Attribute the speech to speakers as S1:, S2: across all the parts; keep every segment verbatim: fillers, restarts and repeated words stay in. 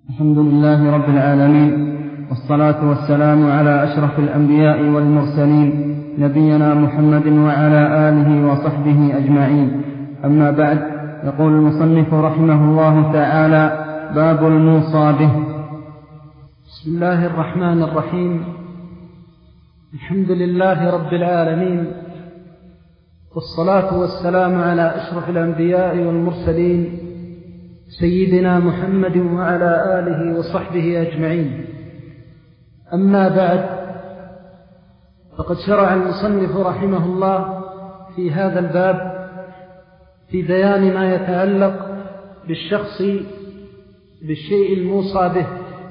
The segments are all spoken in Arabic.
S1: الحمد لله رب العالمين، والصلاة والسلام على أشرف الأنبياء والمرسلين نبينا محمد وعلى آله وصحبه أجمعين. أما بعد، يقول المصنف رحمه الله تعالى: باب الموصى به.
S2: بسم الله الرحمن الرحيم. الحمد لله رب العالمين، والصلاة والسلام على أشرف الأنبياء والمرسلين سيدنا محمد وعلى آله وصحبه أجمعين. أما بعد، فقد شرع المصنف رحمه الله في هذا الباب في بيان ما يتعلق بالشخص بالشيء الموصى به،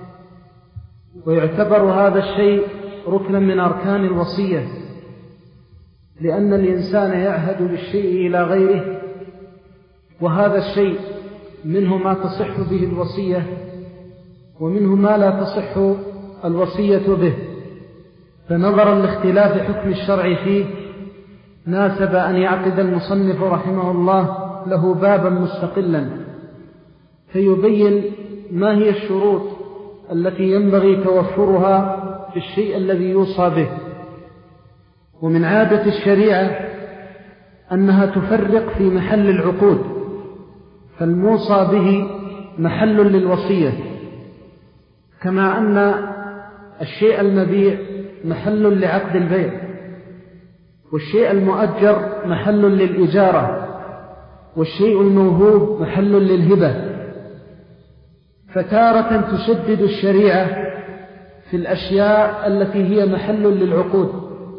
S2: ويعتبر هذا الشيء ركنا من أركان الوصية، لأن الإنسان يعهد بالشيء إلى غيره، وهذا الشيء منه ما تصح به الوصية ومنه ما لا تصح الوصية به. فنظرا لاختلاف حكم الشرع فيه، ناسب أن يعقد المصنف رحمه الله له بابا مستقلا فيبين ما هي الشروط التي ينبغي توفرها في الشيء الذي يوصى به. ومن عادة الشريعة أنها تفرق في محل العقود، فالموصى به محل للوصية، كما أن الشيء المبيع محل لعقد البيع، والشيء المؤجر محل للإجارة، والشيء الموهوب محل للهبة. فتارة تشدد الشريعة في الأشياء التي هي محل للعقود،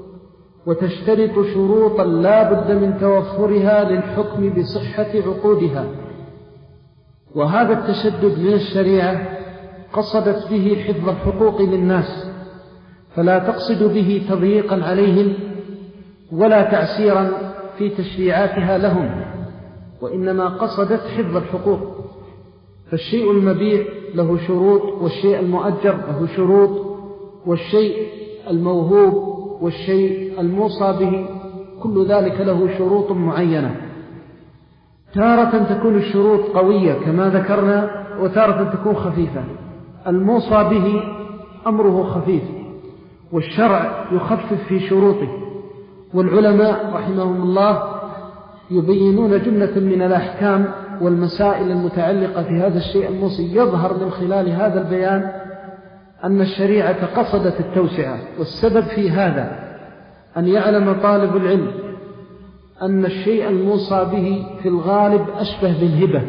S2: وتشترط شروطا لا بد من توفرها للحكم بصحة عقودها. وهذا التشدد من الشريعة قصدت به حفظ الحقوق للناس، فلا تقصد به تضييقا عليهم ولا تعسيرا في تشريعاتها لهم، وإنما قصدت حفظ الحقوق. فالشيء المبيع له شروط، والشيء المؤجر له شروط، والشيء الموهوب والشيء الموصى به كل ذلك له شروط معينة. تارة تكون الشروط قوية كما ذكرنا، وتارة تكون خفيفة. الموصى به أمره خفيف، والشرع يخفف في شروطه. والعلماء رحمهم الله يبينون جملة من الأحكام والمسائل المتعلقة في هذا الشيء الموصي. يظهر من خلال هذا البيان أن الشريعة قصدت التوسعة، والسبب في هذا أن يعلم طالب العلم أن الشيء الموصى به في الغالب أشبه بالهبة،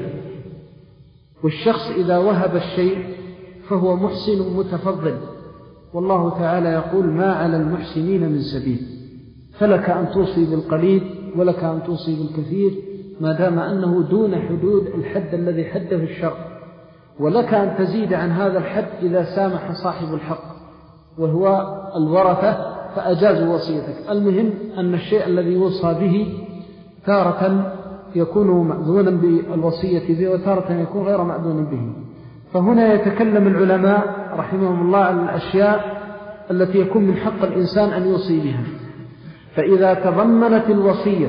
S2: والشخص إذا وهب الشيء فهو محسن متفضل، والله تعالى يقول: ما على المحسنين من سبيل. فلك أن توصي بالقليل ولك أن توصي بالكثير ما دام أنه دون حدود الحد الذي حده الشرع، ولك أن تزيد عن هذا الحد إذا سامح صاحب الحق وهو الورثة فأجازوا وصيتك. المهم أن الشيء الذي يوصى به تارة يكون مأذونا بالوصية به، وتارة يكون غير مأذونا به. فهنا يتكلم العلماء رحمهم الله عن الأشياء التي يكون من حق الإنسان أن يوصي بها. فإذا تضمنت الوصية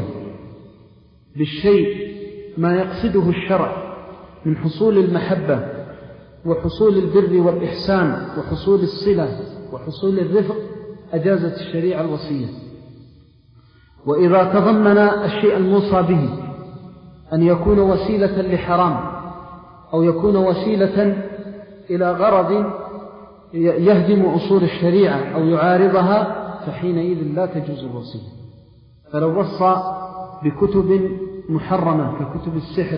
S2: بالشيء ما يقصده الشرع من حصول المحبة وحصول البر والإحسان وحصول الصلة وحصول الرفق، أجازت الشريعة الوصية. وإذا تضمن الشيء الموصى به أن يكون وسيلة لحرام أو يكون وسيلة إلى غرض يهدم أصول الشريعة أو يعارضها، فحينئذ لا تجوز الوصية. فلو وصى بكتب محرمة ككتب السحر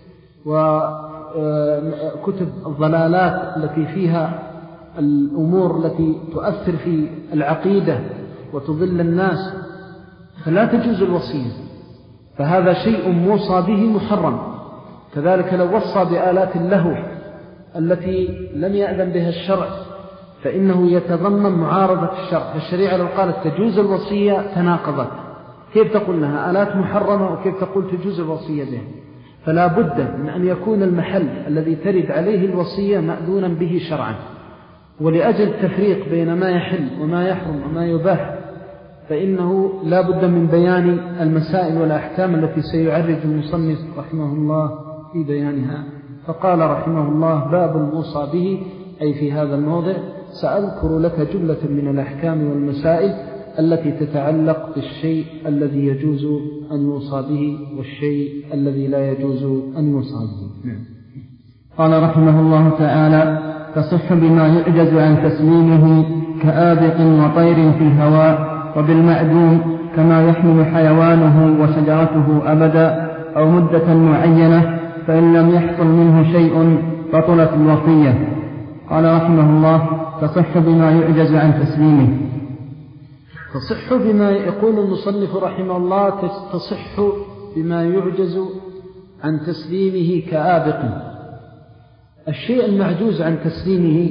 S2: وكتب الضلالات التي فيها الأمور التي تؤثر في العقيدة وتضل الناس، فلا تجوز الوصية، فهذا شيء موصى به محرم. كذلك لو وصى بآلات اللهو التي لم يأذن بها الشرع، فإنه يتضمن معارضة الشرع. فالشريعة لو قالت تجوز الوصية تناقضت، كيف تقول لها آلات محرمة وكيف تقول تجوز الوصية بها؟ فلا بد من أن يكون المحل الذي ترد عليه الوصية مأذونا به شرعا. ولأجل التفريق بين ما يحل وما يحرم وما يباح، فإنه لا بد من بيان المسائل والأحكام التي سيعرج المصنف رحمه الله في بيانها. فقال رحمه الله: باب الموصى به، أي في هذا الموضع سأذكر لك جملة من الأحكام والمسائل التي تتعلق بالشيء الذي يجوز أن يوصى به والشيء الذي لا يجوز أن يوصى به. نعم.
S1: قال رحمه الله تعالى: تصح بما يعجز عن تسليمه كآبق وطير في الهواء، وبالمعدوم كما يحمل حيوانه وشجرته أبدا أو مدة معينة، فإن لم يحصل منه شيء بطلت الوصية. قال رحمه الله: تصح بما يعجز عن تسليمه.
S2: تصح بما يقول المصنف رحمه الله: تصح بما يعجز عن تسليمه كآبق. الشيء المعجوز عن تسليمه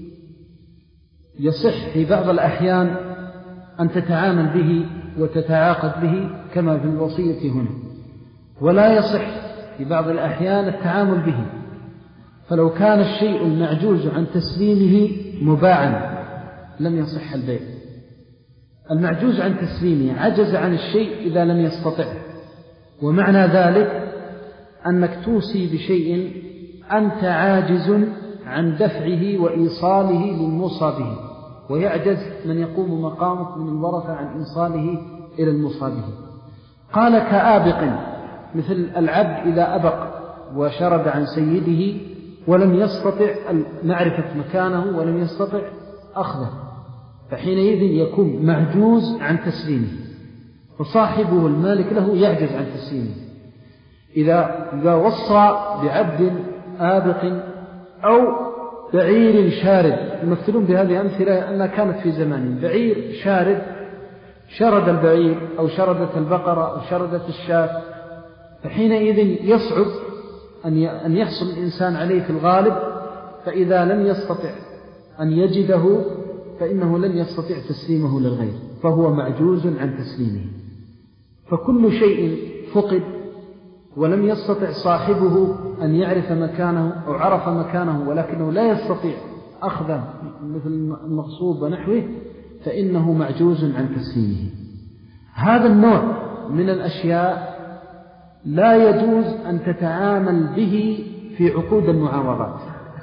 S2: يصح في بعض الأحيان أن تتعامل به وتتعاقد به كما في الوصية هنا، ولا يصح في بعض الأحيان التعامل به. فلو كان الشيء المعجوز عن تسليمه مباعا لم يصح البيع. المعجوز عن تسليمه عجز عن الشيء إذا لم يستطع، ومعنى ذلك أنك توصي بشيء أنت عاجز عن دفعه وإيصاله للموصى به، ويعجز من يقوم مقامك من الورثة عن إيصاله إلى الموصى به. قال كآبق، مثل العبد إذا أبق وشرد عن سيده ولم يستطع معرفة مكانه ولم يستطع أخذه، فحينئذ يكون معجوز عن تسليمه، فصاحبه المالك له يعجز عن تسليمه. إذا, إذا وصى بعبد آبق أو بعير شارد، يمثلون بهذه أمثلة أنها كانت في زمان، بعير شارد، شرد البعير أو شردت البقرة أو شردت الشاة، فحينئذ يصعب أن يحصل الإنسان عليه في الغالب، فإذا لم يستطع أن يجده فإنه لن يستطيع تسليمه للغير، فهو معجوز عن تسليمه. فكل شيء فقد ولم يستطع صاحبه أن يعرف مكانه أو عرف مكانه ولكنه لا يستطيع أخذه مثل المغصوب ونحوه، فإنه معجوز عن تسليمه. هذا النوع من الأشياء لا يجوز أن تتعامل به في عقود المعاوضات.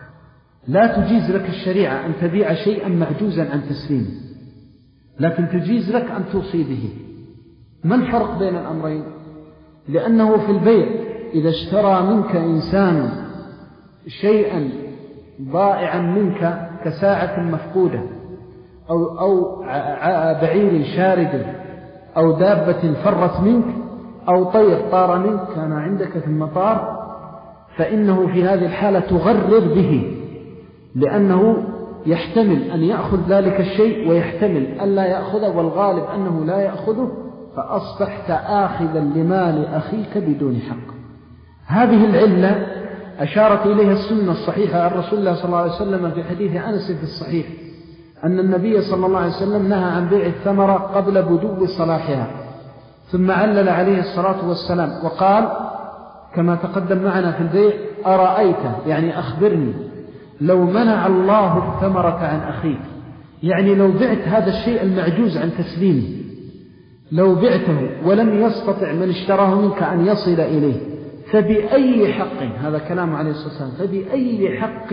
S2: لا تجيز لك الشريعة أن تبيع شيئا معجوزا عن تسليمه، لكن تجيز لك أن توصي به. ما الفرق بين الأمرين؟ لأنه في البيع إذا اشترى منك إنسان شيئا ضائعا منك كساعة مفقودة أو, أو بعير شارد أو دابة فرت منك أو طير طار منك كان عندك في المطار، فإنه في هذه الحالة تغرر به، لأنه يحتمل أن يأخذ ذلك الشيء ويحتمل أن لا يأخذه، والغالب أنه لا يأخذه، فأصبحت آخذا لمال أخيك بدون حق. هذه العلة أشارت إليها السنة الصحيحة عن رسول الله صلى الله عليه وسلم في حديث أنس في الصحيح أن النبي صلى الله عليه وسلم نهى عن بيع الثمرة قبل بدو صلاحها، ثم علل عليه الصلاة والسلام وقال كما تقدم معنا في البيع: أرأيت، يعني أخبرني، لو منع الله الثمرة عن أخيك، يعني لو بعت هذا الشيء المعجوز عن تسليمه، لو بعته ولم يستطع من اشتراه منك أن يصل إليه، فبأي حق، هذا كلام عليه الصلاة والسلام، فبأي حق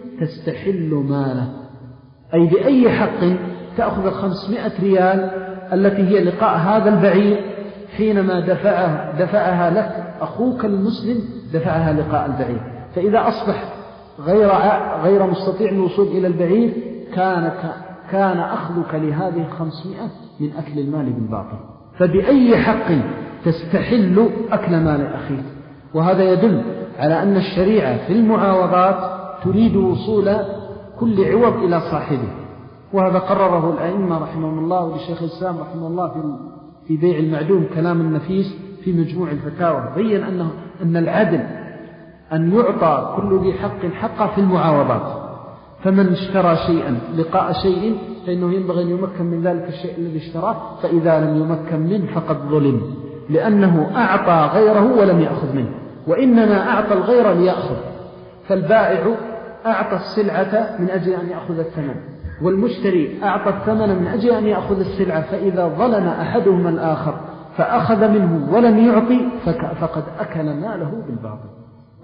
S2: تستحل ماله، أي بأي حق تأخذ الخمسمائة ريال التي هي لقاء هذا البعير حينما دفعها, دفعها لك أخوك المسلم، دفعها لقاء البعير. فإذا أصبح غير, غير مستطيع الوصول إلى البعير كان, كان أخذك لهذه الخمسمائة من أكل المال بالباطل. فبأي حق تستحل أكل مال أخيك؟ وهذا يدل على أن الشريعة في المعاوضات تريد وصول كل عوض إلى صاحبه، وهذا قرره الأئمة رحمهم الله، والشيخ الإسلام رحمه الله في في بيع المعدوم كلام النفيس في مجموع الفتاوى، بين أنه أن العدل أن يعطى كل ذي حق حقه في المعاوضات. فمن اشترى شيئا لقاء شيء فإنه ينبغي أن يمكن من ذلك الشيء الذي اشتراه، فإذا لم يمكن منه فقد ظلم، لأنه أعطى غيره ولم يأخذ منه، وإنما أعطى الغير ليأخذ. فالبائع أعطى السلعة من أجل أن يأخذ الثمن، والمشتري أعطى الثمن من أجل أن يأخذ السلعة، فإذا ظلم أحدهما الآخر فأخذ منه ولم يعطي فقد أكل ماله بالباطل.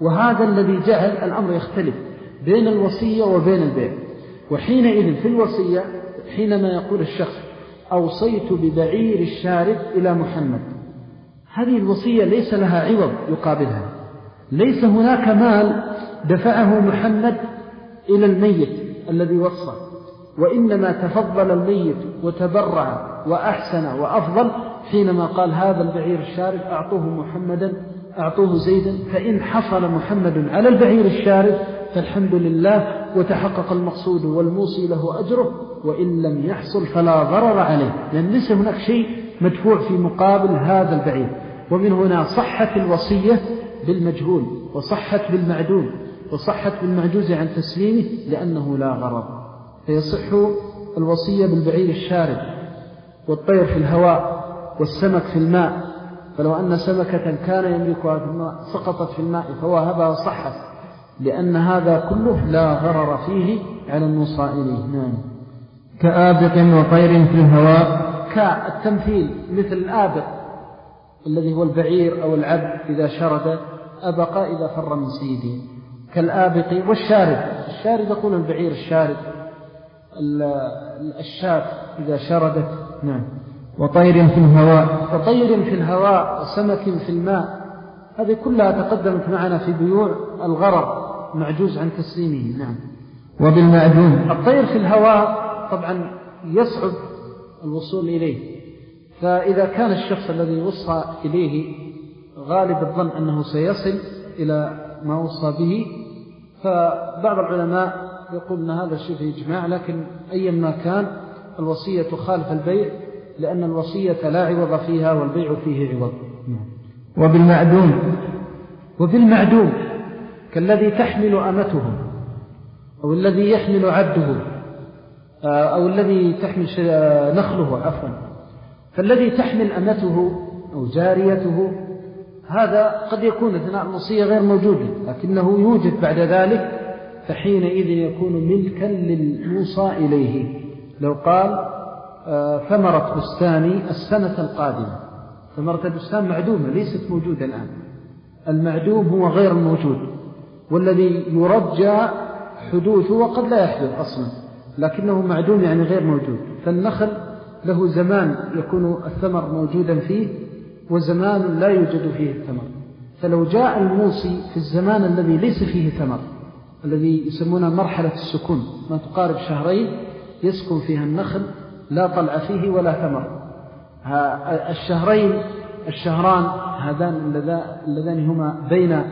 S2: وهذا الذي جعل الأمر يختلف بين الوصية وبين البيع. وحينئذ في الوصية حينما يقول الشخص أوصيت ببعير الشارد إلى محمد، هذه الوصية ليس لها عوض يقابلها، ليس هناك مال دفعه محمد إلى الميت الذي وصى، وإنما تفضل الميت وتبرع وأحسن وأفضل حينما قال هذا البعير الشارد أعطوه محمدا أعطوه زيدا، فإن حصل محمد على البعير الشارد فالحمد لله وتحقق المقصود والموصي له أجره، وإن لم يحصل فلا ضرر عليه، لأن ليس هناك شيء مدفوع في مقابل هذا البعير. ومن هنا صحت الوصية بالمجهول، وصحت بالمعدوم، وصحت بالمعجوز عن تسليمه لأنه لا غرض، فيصح الوصية بالبعير الشارد والطير في الهواء والسمك في الماء، فلو أن سمكة كان يملكها في الماء سقطت في الماء فوهبها صحت، لأن هذا كله لا غرر فيه على الموصى إليه. نعم.
S1: كآبق وطير في الهواء،
S2: كالتمثيل مثل الآبق الذي هو البعير أو العبد إذا شرد أبق إذا فر من سيده، كالآبق والشارد. الشارد يقول البعير الشارد، الشاة إذا شردت. نعم.
S1: وطير في الهواء،
S2: وطير في الهواء وسمك في الماء، هذه كلها تقدمت معنا في بيوع الغرر معجوز عن تسليمه. نعم.
S1: وبالمأذون،
S2: الطير في الهواء طبعا يصعب الوصول إليه، فإذا كان الشخص الذي وصى إليه غالب الظن أنه سيصل إلى ما وصى به، فبعض العلماء يقول أن هذا الشيء في إجماع، لكن أيا ما كان الوصية تخالف البيع، لأن الوصية لا عوض فيها والبيع فيه عوض.
S1: وبالمعدوم،
S2: وبالمعدوم كالذي تحمل أمته أو الذي يحمل عبده أو الذي تحمل نخله عفوا، فالذي تحمل أمته أو جاريته هذا قد يكون أثناء الوصية غير موجود، لكنه يوجد بعد ذلك، فحينئذ يكون ملكا للموصى إليه. لو قال ثمرة بستاني السنة القادمة، ثمرة البستان معدومة ليست موجودة الآن، المعدوم هو غير الموجود، والذي يرجى حدوثه وقد لا يحدث أصلا، لكنه معدوم يعني غير موجود. فالنخل له زمان يكون الثمر موجودا فيه وزمان لا يوجد فيه الثمر، فلو جاء الموصي في الزمان الذي ليس فيه ثمر، الذي يسمونه مرحلة السكون، ما تقارب شهرين يسكن فيها النخل لا طلع فيه ولا ثمر، الشهرين الشهران هذان اللذان هما بين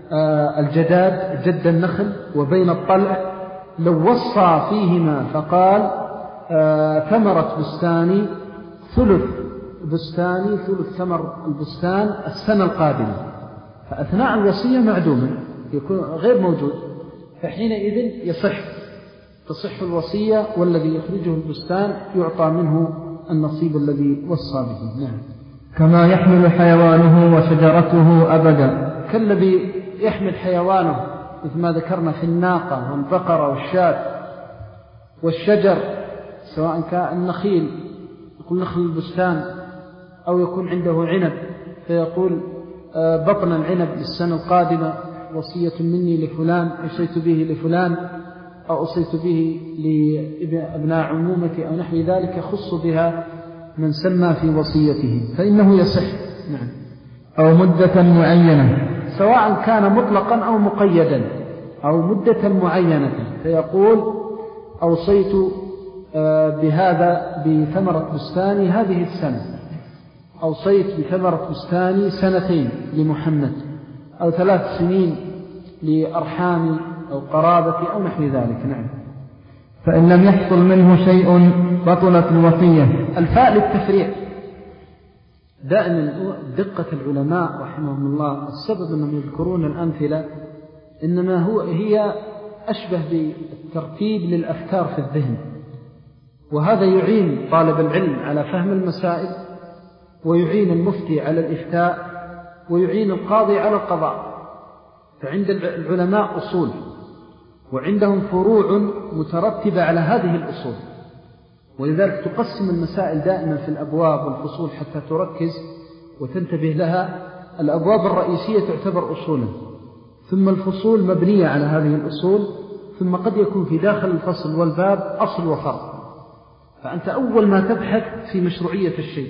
S2: الجداد جد النخل وبين الطلع، لو وصى فيهما فقال ثمرة بستاني ثلث بستاني ثلث ثمر البستان السنة القادمة، فأثناء الوصية معدوما يكون غير موجود، فحينئذ يصح تصح الوصية، والذي يخرجه البستان يعطى منه النصيب الذي وصى به. نعم.
S1: كما يحمل حيوانه وشجرته أبدا،
S2: كالذي يحمل حيوانه مثل ما ذكرنا في الناقة والبقرة والشاة والشجر، سواء كان النخيل يقول نخل البستان أو يكون عنده عنب فيقول بطن العنب للسنة القادمة وصية مني لفلان أوصيت به لفلان أو أوصيت به لأبناء عمومتي أو نحو ذلك، يخص بها من سمى في وصيته فإنه يصح. نعم.
S1: أو مدة معينة،
S2: سواء كان مطلقا أو مقيدا أو مدة معينة، فيقول أوصيت بهذا بثمرة بستاني هذه السنة، أوصيت بثمرة بستاني سنتين لمحمد أو ثلاث سنين لأرحامي أو قرابتي أو نحو ذلك. نعم.
S1: فإن لم يحصل منه شيء بطلت الوصية.
S2: الفاء للتفريع. دائما دقة العلماء رحمهم الله السبب أنهم يذكرون الأمثلة إنما هو هي أشبه بالترتيب للأفكار في الذهن، وهذا يعين طالب العلم على فهم المسائل، ويعين المفتي على الإفتاء، ويعين القاضي على القضاء. فعند العلماء أصول وعندهم فروع مترتبة على هذه الأصول، ولذلك تقسم المسائل دائما في الأبواب والفصول حتى تركز وتنتبه لها. الأبواب الرئيسية تعتبر أصولا، ثم الفصول مبنية على هذه الأصول، ثم قد يكون في داخل الفصل والباب أصل وفرع. فأنت أول ما تبحث في مشروعية الشيء،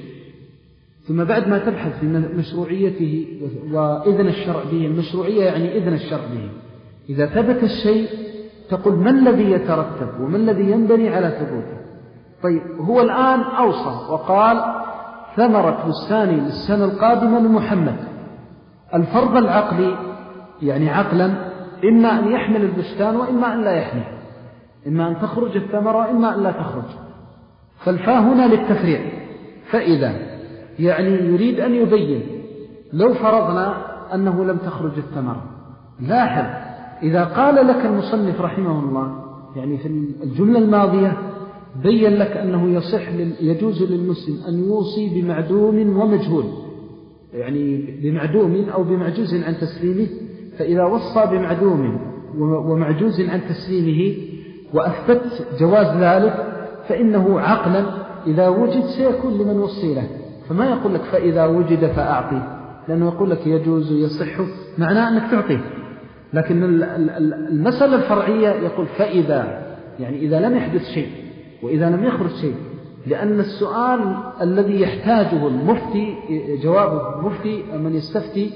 S2: ثم بعد ما تبحث في مشروعيته وإذن الشرع به، المشروعية يعني إذن الشرع به، إذا ثبت الشيء تقول ما الذي يترتب وما الذي ينبني على ثبوته. طيب هو الآن أوصى وقال ثمرة بستاني للسنة القادمة لمحمد. الفرض العقلي يعني عقلا إما أن يحمل البستان وإما أن لا يحمل، إما أن تخرج الثمرة وإما أن لا تخرج. فالفاء هنا للتفريع. فإذا يعني يريد أن يبين لو فرضنا أنه لم تخرج الثمرة. لاحظ إذا قال لك المصنف رحمه الله يعني في الجملة الماضية بين لك أنه يصح يجوز للمسلم أن يوصي بمعدوم ومجهول، يعني بمعدوم أو بمعجوز عن تسليمه. فإذا وصى بمعدوم ومعجوز عن تسليمه وأثبت جواز ذلك فإنه عقلا إذا وجد سيكون لمن وصي له. فما يقول لك فإذا وجد فأعطي، لأنه يقول لك يجوز يصح معناه أنك تعطيه. لكن المسألة الفرعية يقول فإذا يعني إذا لم يحدث شيء وإذا لم يخرج شيء، لأن السؤال الذي يحتاجه المفتي جوابه المفتي من يستفتي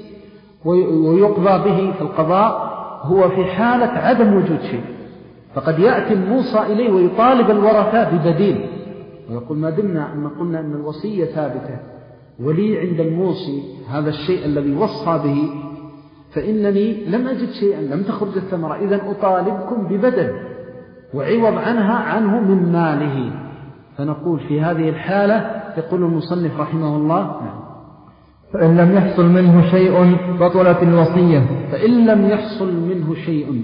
S2: ويقضى به في القضاء هو في حالة عدم وجود شيء. فقد يأتي الموصى إليه ويطالب الورثة ببديل ويقول ما دمنا أن قلنا أن الوصية ثابتة ولي عند الموصي هذا الشيء الذي وصى به فإنني لم أجد شيئا، لم تخرج الثمرة، إذن أطالبكم ببدل وعوض عنها عنه من ماله. فنقول في هذه الحالة يقول المصنف رحمه الله
S1: فإن لم يحصل منه شيء بطلت الوصية.
S2: فإن لم يحصل منه شيء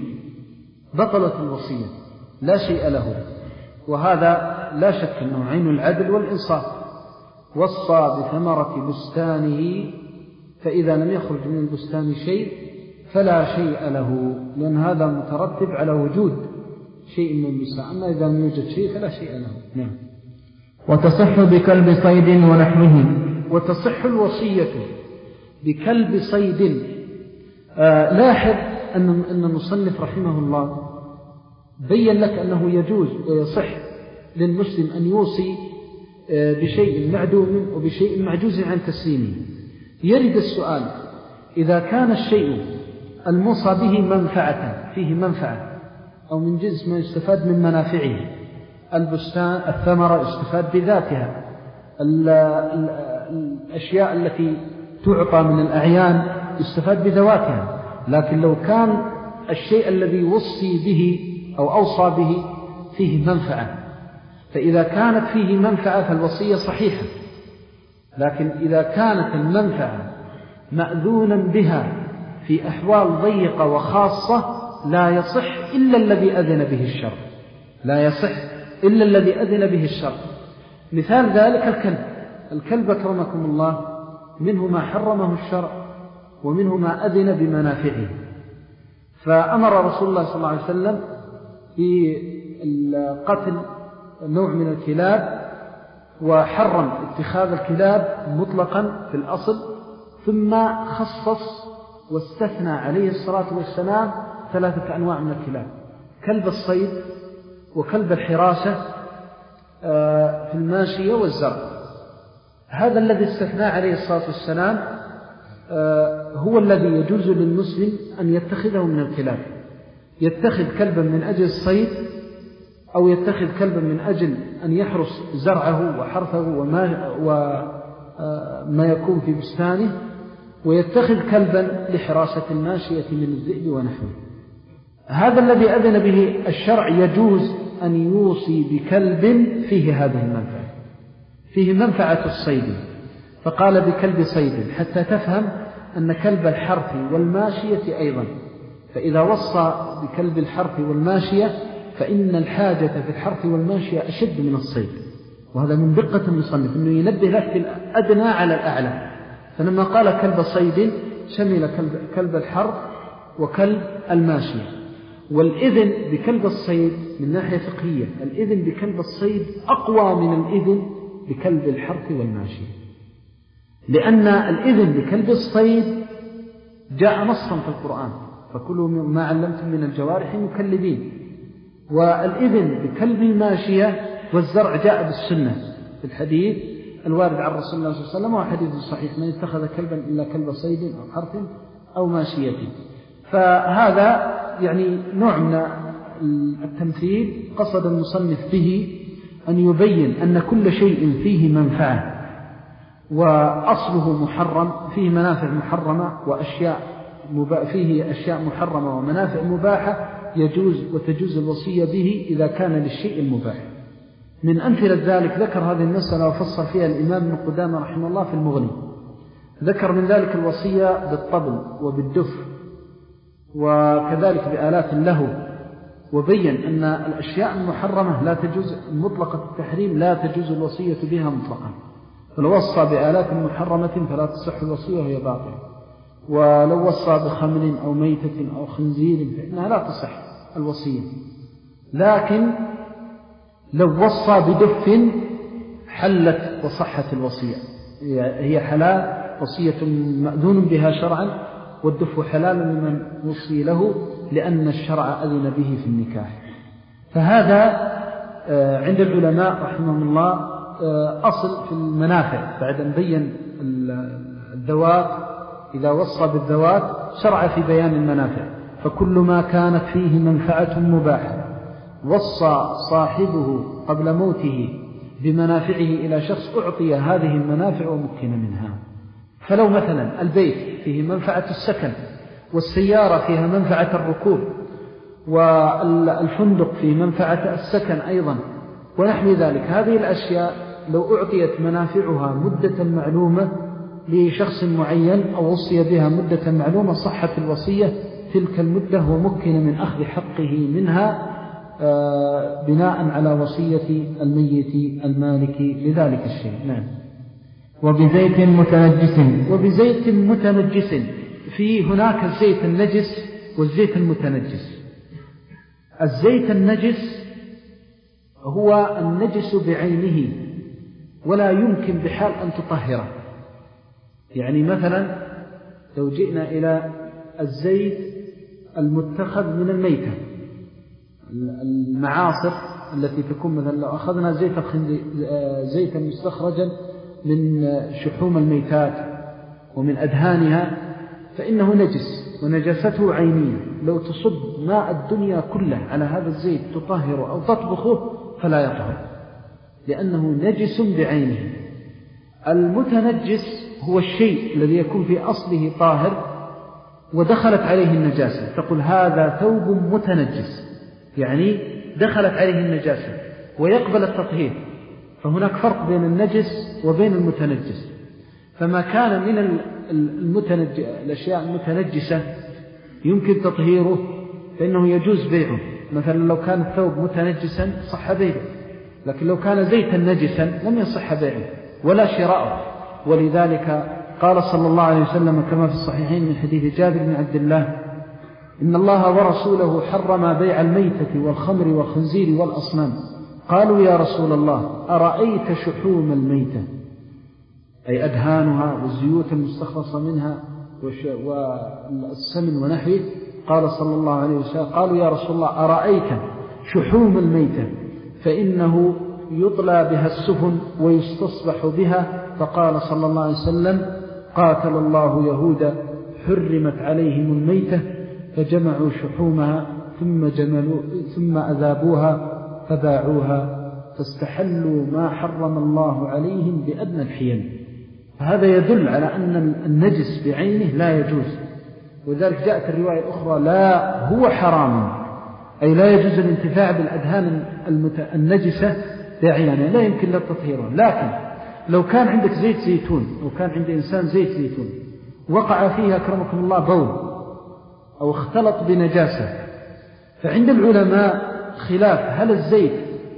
S2: بطلت الوصية، لا شيء له. وهذا لا شك أنه عين العدل والإنصاف. وصى بثمرة بستانه فإذا لم يخرج من البستان شيء فلا شيء له، لأن هذا مترتب على وجود شيء من البستان. أما إذا لم يوجد شيء فلا شيء له. نعم.
S1: وتصح بكلب صيد ونحوه.
S2: وتصح الوصية بكلب صيد. آه لاحظ أن أن المصنف رحمه الله بين لك أنه يجوز ويصح للمسلم أن يوصي آه بشيء معدوم وبشيء معجوز عن تسليمه. يرد السؤال إذا كان الشيء الموصى به منفعة فيه منفعة أو من جنس ما يستفاد من منافعه، البستان الثمرة يستفاد بذاتها، الأشياء التي تعطى من الأعيان يستفاد بذواتها. لكن لو كان الشيء الذي وصي به أو أوصى به فيه منفعة، فإذا كانت فيه منفعة فالوصية صحيحة. لكن إذا كانت المنفعة مأذونا بها في أحوال ضيقة وخاصة لا يصح إلا الذي أذن به الشرع، لا يصح إلا الذي أذن به الشرع. مثال ذلك الكلب. الكلب أكرمكم الله منه ما حرمه الشرع ومنه ما أذن بمنافعه. فأمر رسول الله صلى الله عليه وسلم بقتل نوع من الكلاب وحرم اتخاذ الكلاب مطلقا في الأصل، ثم خصص واستثنى عليه الصلاة والسلام ثلاثة أنواع من الكلاب: كلب الصيد وكلب الحراسة في الماشية والزرع. هذا الذي استثنى عليه الصلاة والسلام هو الذي يجوز للمسلم أن يتخذه من الكلاب. يتخذ كلبا من أجل الصيد، أو يتخذ كلبا من أجل أن يحرس زرعه وحرثه وما, وما يكون في بستانه، ويتخذ كلبا لحراسة الماشية من الذئب ونحوه. هذا الذي أذن به الشرع يجوز أن يوصي بكلب فيه هذه المنفعة، فيه منفعة الصيد، فقال بكلب صيد حتى تفهم أن كلب الحرث والماشية أيضا. فإذا وصى بكلب الحرث والماشية فإن الحاجة في الحرث والماشية أشد من الصيد. وهذا من دقة المصنف أنه ينبه لك في الأدنى على الأعلى. فلما قال كلب صيد شمل كلب, كلب الحرث وكلب الماشية. والإذن بكلب الصيد من ناحية فقهية، الإذن بكلب الصيد أقوى من الإذن بكلب الحرث والماشية، لأن الإذن بكلب الصيد جاء نصا في القرآن: فكلوا ما علمتم من الجوارح مكلبين. والإذن بكلب الماشية والزرع جاء بالسنة في الحديث الوارد عن رسول الله صلى الله عليه وسلم، وحديث صحيح: من اتخذ كلبا إلا كلب صيد أو حرث أو ماشية. فهذا يعني نوع من التمثيل قصد المصنف به أن يبين أن كل شيء فيه منفعة وأصله محرم، فيه منافع محرمة وأشياء فيه أشياء محرمة ومنافع مباحة يجوز وتجوز الوصية به إذا كان للشيء المباح. من أمثلة ذلك ذكر هذه المسألة وفصل فيها الإمام ابن قدامة رحمه الله في المغني. ذكر من ذلك الوصية بالطبل وبالدف وكذلك بآلات اللهو، وبين أن الأشياء المحرمة لا تجوز مطلقة التحريم لا تجوز الوصية بها مطلقا. فلو وصى بآلات محرمة فلا تصح الوصية وهي باطلة، ولو وصى بخمر أو ميتة أو خنزير فإنها لا تصح الوصية. لكن لو وصى بدف حلت وصحت الوصية، هي حلال وصية مأذون بها شرعا، والدف حلال لمن وصي له لأن الشرع أذن به في النكاح. فهذا عند العلماء رحمهم الله أصل في المنافع، بعد أن بين الذوات إذا وصى بالذوات شرع في بيان المنافع. فكل ما كانت فيه منفعة مباحة وصى صاحبه قبل موته بمنافعه إلى شخص أعطي هذه المنافع ومكن منها. فلو مثلا البيت فيه منفعة السكن، والسيارة فيها منفعة الركوب، والفندق فيه منفعة السكن أيضا، ونحو ذلك، هذه الأشياء لو أعطيت منافعها مدة معلومة لشخص معين أو وصي بها مدة معلومة صحت الوصية تلك المدة ومكن من أخذ حقه منها بناء على وصية الميت المالك لذلك الشيء. نعم.
S1: وبزيت متنجس
S2: وبزيت متنجس في هناك الزيت النجس والزيت المتنجس. الزيت النجس هو النجس بعينه ولا يمكن بحال أن تطهره. يعني مثلا لو جئنا إلى الزيت المتخذ من الميتة، المعاصر التي تكون مثلا لو أخذنا زيت زيتا مستخرجا من شحوم الميتات ومن أدهانها فإنه نجس ونجاسته عينية. لو تصب ماء الدنيا كله على هذا الزيت تطهره أو تطبخه فلا يطهر لأنه نجس بعينه. المتنجس هو الشيء الذي يكون في أصله طاهر ودخلت عليه النجاسة، تقول هذا ثوب متنجس، يعني دخلت عليه النجاسة ويقبل التطهير. فهناك فرق بين النجس وبين المتنجس. فما كان من المتنج... الأشياء المتنجسة يمكن تطهيره فإنه يجوز بيعه. مثلا لو كان الثوب متنجسا صح بيعه، لكن لو كان زيتا نجسا لم يصح بيعه ولا شراؤه. ولذلك قال صلى الله عليه وسلم كما في الصحيحين من حديث جابر بن عبد الله: إن الله ورسوله حرم بيع الميتة والخمر والخنزير والأصنام. قالوا يا رسول الله أرأيت شحوم الميتة، أي أدهانها والزيوت المستخلصة منها والسمن ونحوه. قال صلى الله عليه وسلم قالوا يا رسول الله أرأيت شحوم الميتة فإنه يطلى بها السفن ويستصبح بها. فقال صلى الله عليه وسلم: قاتل الله يهودا حرمت عليهم الميتة فجمعوا شحومها ثم, جملوا ثم أذابوها فباعوها فاستحلوا ما حرم الله عليهم بأدنى الحيل. هذا يدل على أن النجس بعينه لا يجوز. وذلك جاءت الرواية الأخرى: لا هو حرام، أي لا يجوز الانتفاع بالأدهان النجسة بعينها، لا يمكن لا تطهيرها. لكن لو كان عندك زيت زيتون أو كان عند إنسان زيت زيتون وقع فيه أكرمكم الله بول أو اختلط بنجاسة، فعند العلماء خلاف هل الزيت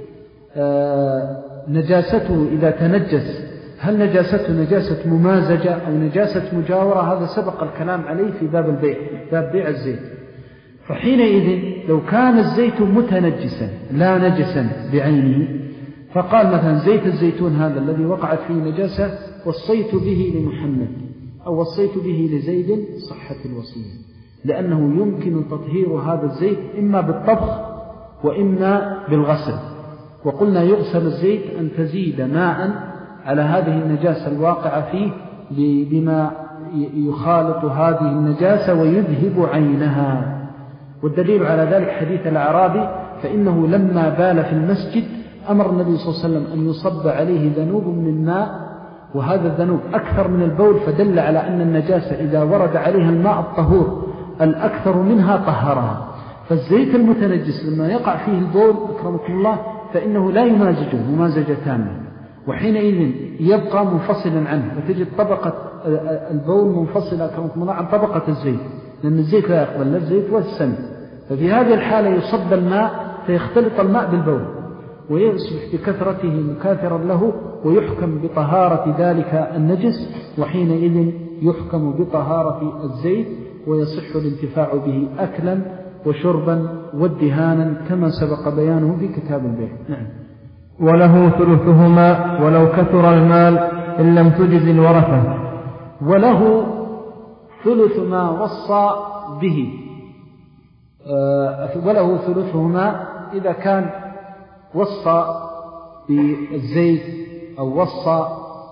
S2: نجاسته إذا تنجس هل نجاسته نجاسة ممازجة أو نجاسة مجاورة. هذا سبق الكلام عليه في باب البيع، باب بيع الزيت. فحينئذ لو كان الزيت متنجسا لا نجسا بعينه، فقال مثلا زيت الزيتون هذا الذي وقعت فيه نجاسة وصيت به لمحمد أو وصيت به لزيد، صحت الوصية، لأنه يمكن تطهير هذا الزيت إما بالطبخ وإما بالغسل. وقلنا يغسل الزيت أن تزيد ماء على هذه النجاسة الواقعة فيه بما يخالط هذه النجاسة ويذهب عينها. والدليل على ذلك حديث الأعرابي فإنه لما بال في المسجد أمر النبي صلى الله عليه وسلم أن يصب عليه ذنوب من ماء، وهذا الذنوب أكثر من البول، فدل على أن النجاسة إذا ورد عليها الماء الطهور الأكثر منها طهرها. فالزيت المتنجس لما يقع فيه البول أكرمكم الله فإنه لا يمازجه ممازجة تامة، وحينئذ يبقى منفصلا عنه، وتجد طبقة البول منفصلة أكرمكم الله عن طبقة الزيت، لأن الزيت لا يقبل لا الزيت والسمن. ففي هذه الحالة يصب الماء فيختلط الماء بالبول ويصبح بكثرته مكاثرا له، ويحكم بطهارة ذلك النجس، وحينئذ يحكم بطهارة الزيت ويصح الانتفاع به أكلا وشربا وادهانا كما سبق بيانه في كتاب البيع. نعم.
S1: وله ثلثهما ولو كثر المال إن لم تجز الورثة.
S2: وله ثلث ما وصى به، وله ثلثهما إذا كان وصى بالزيت أو وصى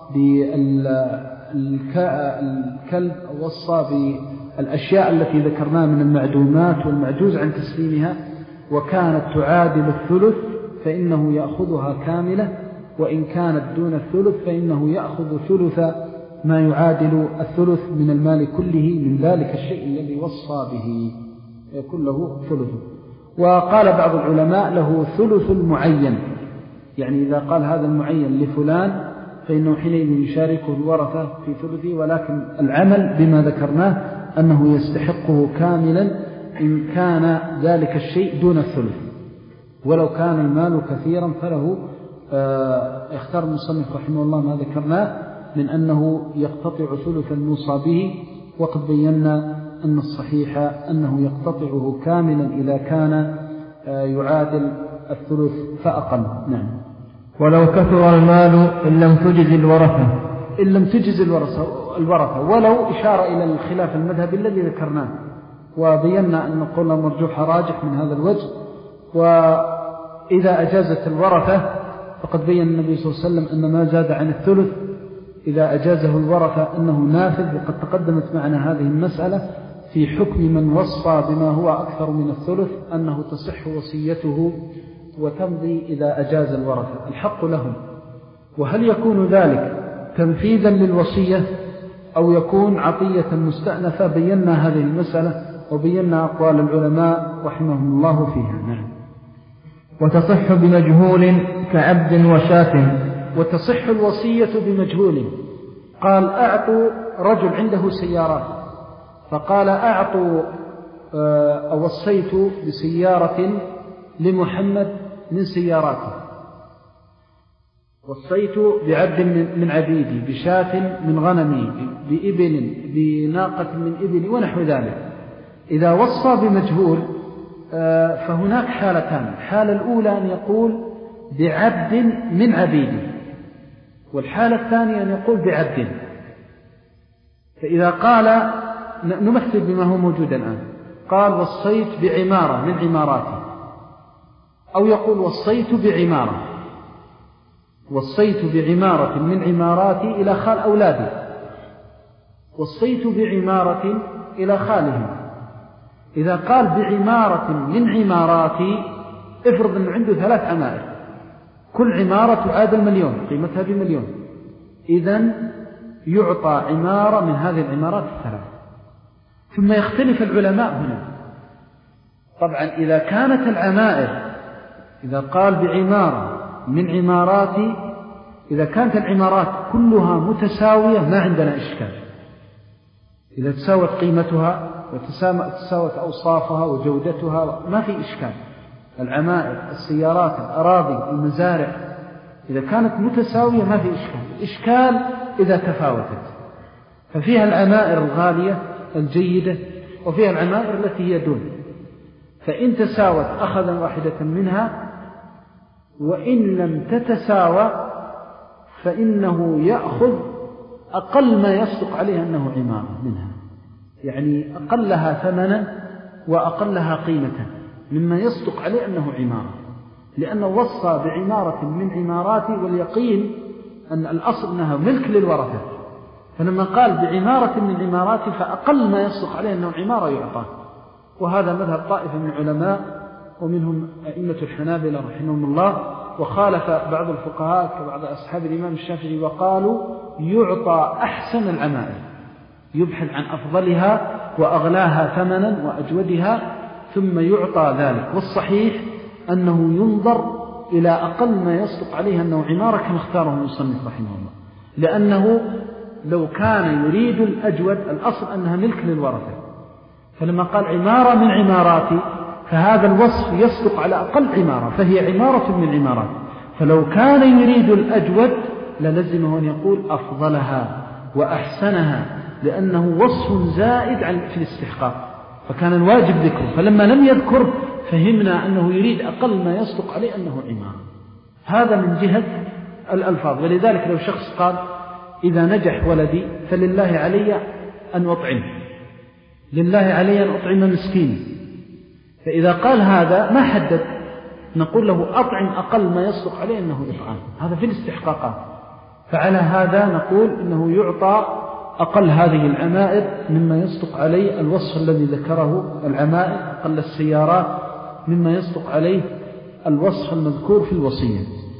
S2: بالكلب أو وصى بالأشياء التي ذكرناها من المعدومات والمعجوز عن تسليمها وكانت تعادل الثلث فإنه يأخذها كاملة، وإن كانت دون الثلث فإنه يأخذ ثلث ما يعادل الثلث من المال كله من ذلك الشيء الذي وصى به، يكون له ثلثه. وقال بعض العلماء له ثلث المعين، يعني إذا قال هذا المعين لفلان فإنه حينئذ يشاركه الورثة في ثلثه، ولكن العمل بما ذكرناه أنه يستحقه كاملا إن كان ذلك الشيء دون الثلث، ولو كان المال كثيرا فله اختار المصنف رحمه الله ما ذكرناه من أنه يقتطع ثلث الموصى به، وقد بينا أن الصحيح أنه يقتطعه كاملا إذا كان يعادل الثلث فأقل. نعم.
S1: ولو كثر المال إن لم تجز الورثة.
S2: إن لم تجز الورثة, الورثة ولو إشارة إلى الخلاف المذهب الذي ذكرناه، وبينا أن قول مرجوح راجح من هذا الوجه. وإذا أجازت الورثة فقد بيّن النبي صلى الله عليه وسلم أن ما زاد عن الثلث إذا أجازه الورثة أنه نافذ، وقد تقدمت معنا هذه المسألة في حكم من وصى بما هو أكثر من الثلث أنه تصح وصيته وتمضي إذا أجاز الورثة، الحق لهم. وهل يكون ذلك تنفيذا للوصية أو يكون عطية مستأنفة؟ بينا هذه المسألة وبينا أقوال العلماء رحمهم الله فيها. نعم.
S1: وتصح بمجهول كعبد وشاة.
S2: وتصح الوصية بمجهول. قال أعطوا رجل عنده سيارات، فقال أعطوا أوصيت بسيارة لمحمد من سياراته، وصيت بعبد من عبيدي، بشاة من غنمي، بإبل، بناقة من إبلي ونحو ذلك. إذا وصى بمجهول فهناك حالتان، الحالة الأولى أن يقول بعبد من عبيدي، والحالة الثانية أن يقول بعبد. فإذا قال نمثل بما هو موجود الآن، قال وصيت بعمارة من عماراتي، أو يقول وصيت بعمارة، وصيت بعمارة من عماراتي إلى خال أولادي، وصيت بعمارة إلى خالهم. إذا قال بعمارة من عماراتي، افرض أنه عنده ثلاث عمائر، كل عمارة تعادل مليون، قيمتها بمليون، إذن يعطى عمارة من هذه العمارات الثلاث. ثم يختلف العلماء هنا، طبعا إذا كانت العمائر، إذا قال بعمارة من عماراتي، إذا كانت العمارات كلها متساوية ما عندنا إشكال، إذا تساوت قيمتها وتساوت أوصافها وجودتها ما في إشكال. العمائر، السيارات، الأراضي، المزارع، إذا كانت متساوية ما في إشكال. إشكال إذا تفاوتت، ففيها العمائر الغالية الجيدة وفيها العمائر التي هي دون، فإن تساوت أخذ واحدة منها، وإن لم تتساوى فإنه يأخذ أقل ما يصدق عليه أنه عمارة منها. يعني أقلها ثمنا وأقلها قيمة مما يصدق عليه أنه عمارة، لأنه وصى بعمارة من عماراته واليقين أن الأصل أنها ملك للورثة، فلما قال بعمارة من عماراته فأقل ما يصدق عليه أنه عمارة يعطى. وهذا مذهب طائفة من العلماء ومنهم أئمة الحنابلة رحمهم الله، وخالف بعض الفقهاء كبعض أصحاب الإمام الشافعي وقالوا يعطى أحسن العمائر، يبحث عن أفضلها وأغلاها ثمنا وأجودها ثم يعطى ذلك. والصحيح أنه ينظر إلى أقل ما يصدق عليه أنه عمارة كما اختاره المصنف رحمه الله، لأنه لو كان يريد الأجود الأصل أنها ملك للورثة، فلما قال عمارة من عماراتي فهذا الوصف يصدق على أقل عمارة فهي عمارة من عمارات، فلو كان يريد الأجود للزمه أن يقول أفضلها وأحسنها، لأنه وصف زائد في الاستحقاق فكان الواجب ذكره، فلما لم يذكر فهمنا أنه يريد أقل ما يصدق عليه أنه عمارة. هذا من جهة الألفاظ. ولذلك لو شخص قال إذا نجح ولدي فلله علي أن أطعم، لله علي أن أطعم مسكين، فإذا قال هذا ما حدد، نقول له أطعم أقل ما يصدق عليه أنه إطعام، هذا في الاستحقاقات. فعلى هذا نقول إنه يعطى أقل هذه العمائر مما يصدق عليه الوصف الذي ذكره العمائر، أقل السيارات مما يصدق عليه الوصف المذكور في الوصية.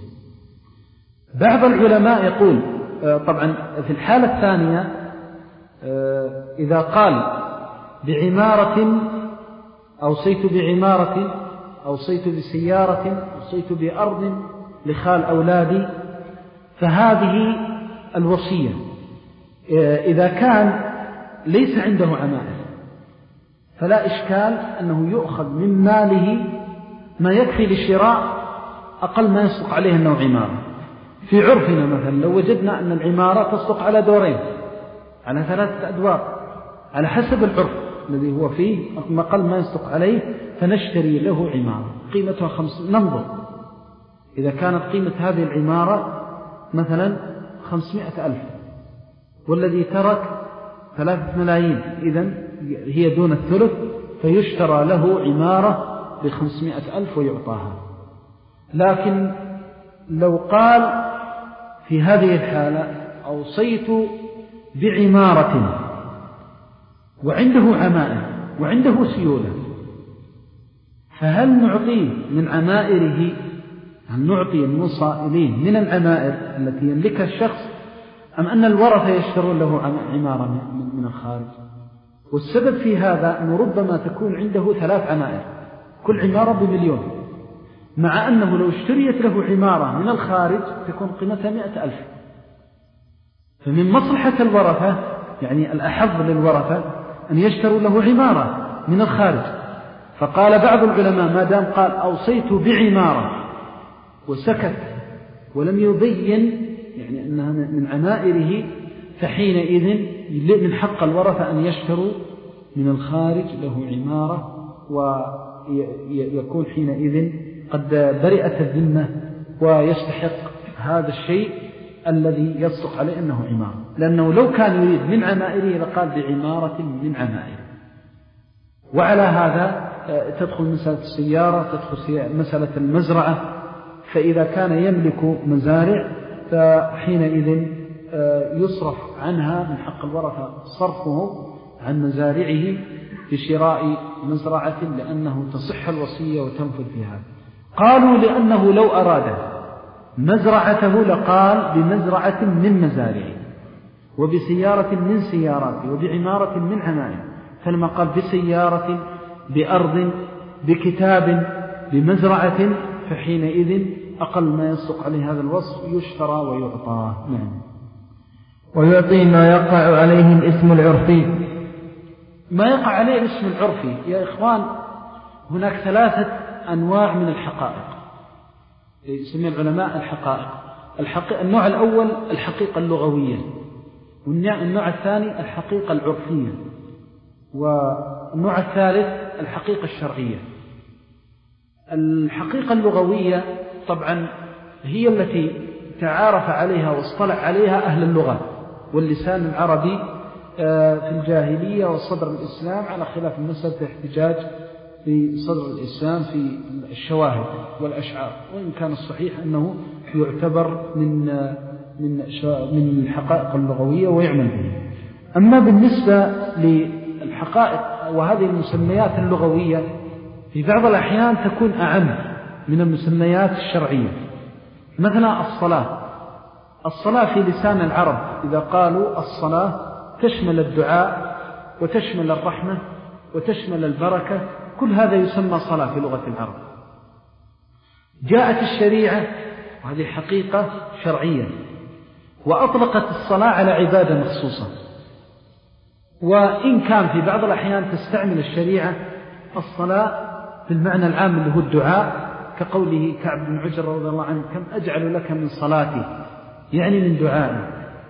S2: بعض العلماء يقول طبعا في الحالة الثانية إذا قال بعمارة أوصيت بعمارة أوصيت بسيارة أوصيت بأرض لخال أولادي فهذه الوصية إذا كان ليس عنده عمائر فلا إشكال أنه يؤخذ من ماله ما يكفي لشراء أقل ما يصدق عليه أنه عمارة. في عرفنا مثلا لو وجدنا أن العمارة تصدق على دورين على ثلاثة أدوار على حسب العرف الذي هو فيه أقل ما يصدق عليه فنشتري له عمارة قيمتها خمس، ننظر إذا كانت قيمة هذه العمارة مثلا خمسمائة ألف والذي ترك ثلاثة ملايين إذن هي دون الثلث فيشترى له عمارة بخمسمائة ألف ويعطاها. لكن لو قال في هذه الحالة أوصيت بعمارة وعنده عمائر وعنده سيولة فهل نعطيه من عمائره، هل نعطي المصائلين من العمائر التي يملكها الشخص أم أن الورثة يشترون له عمارة من الخارج؟ والسبب في هذا أنه ربما تكون عنده ثلاث عمائر كل عمارة بمليون، مع أنه لو اشتريت له عمارة من الخارج تكون قيمتها مئة ألف، فمن مصلحة الورثة يعني الأحظ للورثة أن يشتروا له عمارة من الخارج. فقال بعض العلماء ما دام قال أوصيت بعمارة وسكت ولم يبين يعني أنها من عمائره فحينئذ من حق الورثة أن يشتروا من الخارج له عمارة ويكون حينئذ قد برئت الذمة ويستحق هذا الشيء الذي يصدق عليه أنه عمارة، لأنه لو كان يريد من عمائره لقال بعمارة من عمائره. وعلى هذا تدخل مسألة السيارة، تدخل مسألة المزرعة، فإذا كان يملك مزارع فحينئذ يصرف عنها من حق الورثة صرفه عن مزارعه بشراء مزرعة لأنه تصح الوصية وتنفذ فيها. قالوا لأنه لو أراد مزرعته لقال بمزرعة من مزارعه وبسيارة من سياراته وبعمارة من عمائه، فلما قال بسيارة بأرض بكتاب بمزرعة فحينئذ أقل ما يصدق عليه هذا الوصف يشترى ويعطى. نعم.
S1: ويعطي ما يقع عليه الاسم العرفي.
S2: ما يقع عليه الاسم العرفي يا إخوان هناك ثلاثة أنواع من الحقائق يسمي العلماء الحقائق. الحقيقة النوع الأول الحقيقة اللغوية، والنوع الثاني الحقيقة العرفية، والنوع الثالث الحقيقة الشرعية. الحقيقة اللغوية طبعا هي التي تعارف عليها واصطلح عليها أهل اللغة واللسان العربي في الجاهلية وصدر الإسلام، على خلاف مسألة الاحتجاج في صدر الإسلام في الشواهد والأشعار، وإن كان الصحيح أنه يعتبر من من من الحقائق اللغوية ويعمل به. أما بالنسبة للحقائق وهذه المسميات اللغوية في بعض الأحيان تكون أعم من المسميات الشرعية. مثلا الصلاة، الصلاة في لسان العرب إذا قالوا الصلاة تشمل الدعاء وتشمل الرحمة وتشمل البركة، كل هذا يسمى صلاة في لغة العرب. جاءت الشريعة وهذه حقيقة شرعية وأطلقت الصلاة على عبادة مخصوصة، وإن كان في بعض الأحيان تستعمل الشريعة الصلاة في المعنى العام اللي هو الدعاء، كقوله كعب بن عجر رضي الله عنه كم أجعل لك من صلاتي، يعني من دعائي.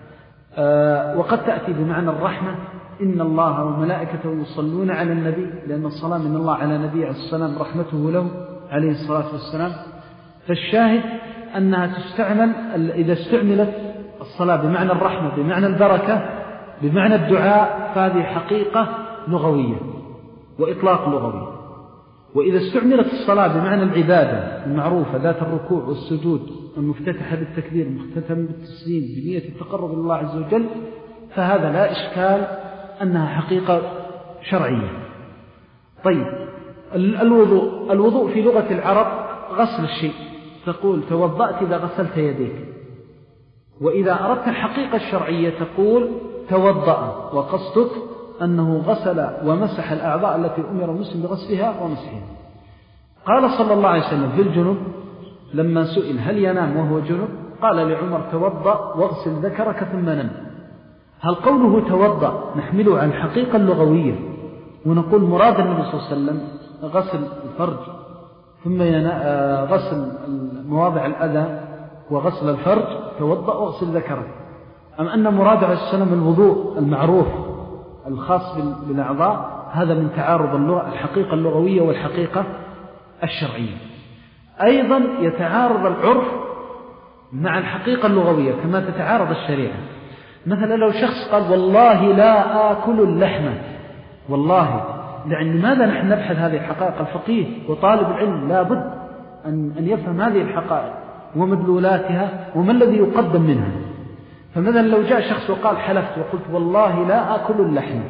S2: آه وقد تأتي بمعنى الرحمة، إن الله وملائكته يصلون على النبي، لأن الصلاة من الله على نبي عليه السلام رحمته له عليه الصلاة والسلام. فالشاهد أنها تستعمل إذا استعملت الصلاة بمعنى الرحمة بمعنى البركة بمعنى الدعاء فهذه حقيقة لغوية وإطلاق لغوي. وإذا استعملت الصلاة بمعنى العبادة المعروفة ذات الركوع والسجود المفتتحة بالتكبير المختتمة بالتسليم بنية التقرب إلى الله عز وجل، فهذا لا إشكال أنها حقيقة شرعية. طيب الوضوء، الوضوء في لغة العرب غسل الشيء، تقول توضأت إذا غسلت يديك. وإذا أردت الحقيقة الشرعية تقول توضأ وقصدك أنه غسل ومسح الأعضاء التي أمر المسلم بغسلها ومسحها. قال صلى الله عليه وسلم في الجنب لما سئل هل ينام وهو جنب قال لعمر توضأ واغسل ذكرك ثم نم. هل قوله توضأ نحمله على الحقيقة اللغوية ونقول مراد النبي صلى الله عليه وسلم غسل الفرج ثم غسل مواضع الأذى وغسل الفرج توضأ واغسل ذكرك، أم أن مراد عليه السلام الوضوء المعروف الخاص بالأعضاء؟ هذا من تعارض اللغة الحقيقة اللغوية والحقيقة الشرعية. أيضا يتعارض العرف مع الحقيقة اللغوية كما تتعارض الشريعة. مثلا لو شخص قال والله لا آكل اللحمة، والله، يعني لماذا نحن نبحث هذه الحقائق؟ الفقيه وطالب العلم لا بد أن, أن يفهم هذه الحقائق ومدلولاتها وما الذي يقدم منها. فمثلا لو جاء شخص وقال حلفت وقلت والله لا آكل اللحمة،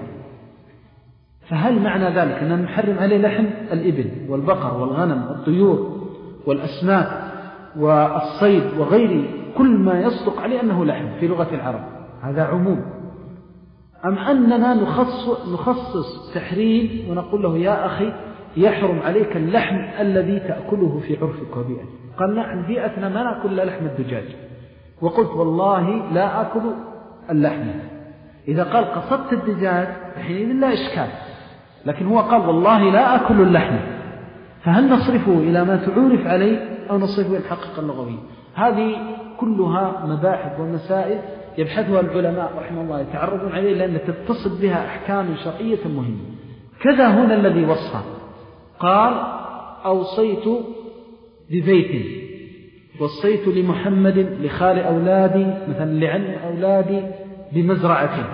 S2: فهل معنى ذلك أننا نحرم عليه لحم الإبل والبقر والغنم والطيور والأسماك والصيد وغيره كل ما يصدق عليه أنه لحم في لغة العرب؟ هذا عموم. أم أننا نخصص, نخصص تحريم ونقول له يا أخي يحرم عليك اللحم الذي تأكله في عرفك وبيئتك؟ قال نحن بيئتنا ما نأكل لحم الدجاج، وقلت والله لا أكل اللحم. إذا قال قصدت الدجاج حينئذ لا إشكال، لكن هو قال والله لا أكل اللحم، فهل نصرفه إلى ما تعرف عليه أو نصرفه إلى الحقيقة اللغوية؟ هذه كلها مباحث ومسائل يبحثها العلماء رحمه الله يتعرضون عليه لأن تتصل بها أحكام شرعية مهمة. كذا هنا الذي وصى قال أوصيت ببيت، وصيت لمحمد لخال أولادي مثلا لعم أولادي بمزرعة،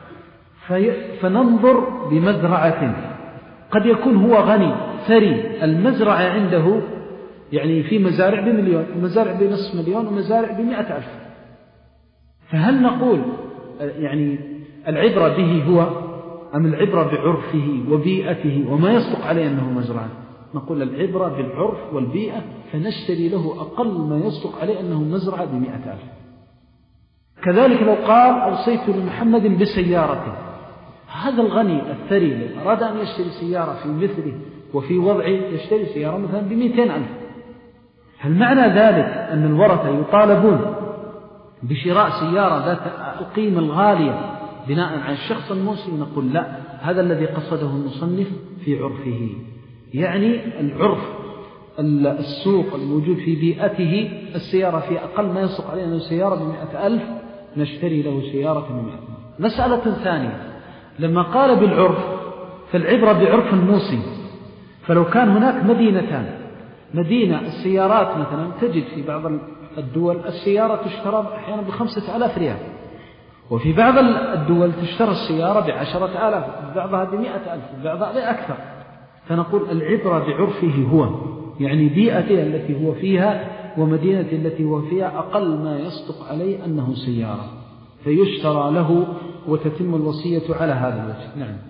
S2: فننظر بمزرعة قد يكون هو غني ثري المزرعة عنده يعني في مزارع بمليون ومزارع بنصف مليون ومزارع بمئة ألف، فهل نقول يعني العبرة به هو أم العبرة بعرفه وبيئته وما يصدق عليه أنه مزرعة؟ نقول العبرة بالعرف والبيئة، فنشتري له أقل ما يصدق عليه أنه مزرعة بمئة ألف. كذلك لو قال أوصيت لمحمد بسيارته، هذا الغني الثري لو أراد أن يشتري سيارة في مثله وفي وضعه يشتري سيارة مثلا بمئتين ألف، هل معنى ذلك أن الورثة يطالبون بشراء سيارة ذات القيمة الغالية بناء على الشخص الموصي؟ نقول لا، هذا الذي قصده المصنف في عرفه، يعني العرف السوق الموجود في بيئته السيارة في أقل ما يصدق عليه أنه سيارة بمئة ألف نشتري له سيارة بمئة ألف. مسألة ثانية لما قال بالعرف فالعبرة بعرف الموصي، فلو كان هناك مدينتان، مدينة السيارات مثلا تجد في بعض الدول السيارة تشترى أحيانا بخمسة آلاف ريال، وفي بعض الدول تشترى السيارة بعشرة آلاف، بعضها بمئة ألف، بعضها بأكثر. فنقول العبرة بعرفه هو، يعني بيئته التي هو فيها ومدينة التي هو فيها أقل ما يصدق عليه أنه سيارة، فيشترى له وتتم الوصية على هذا الوجه. نعم.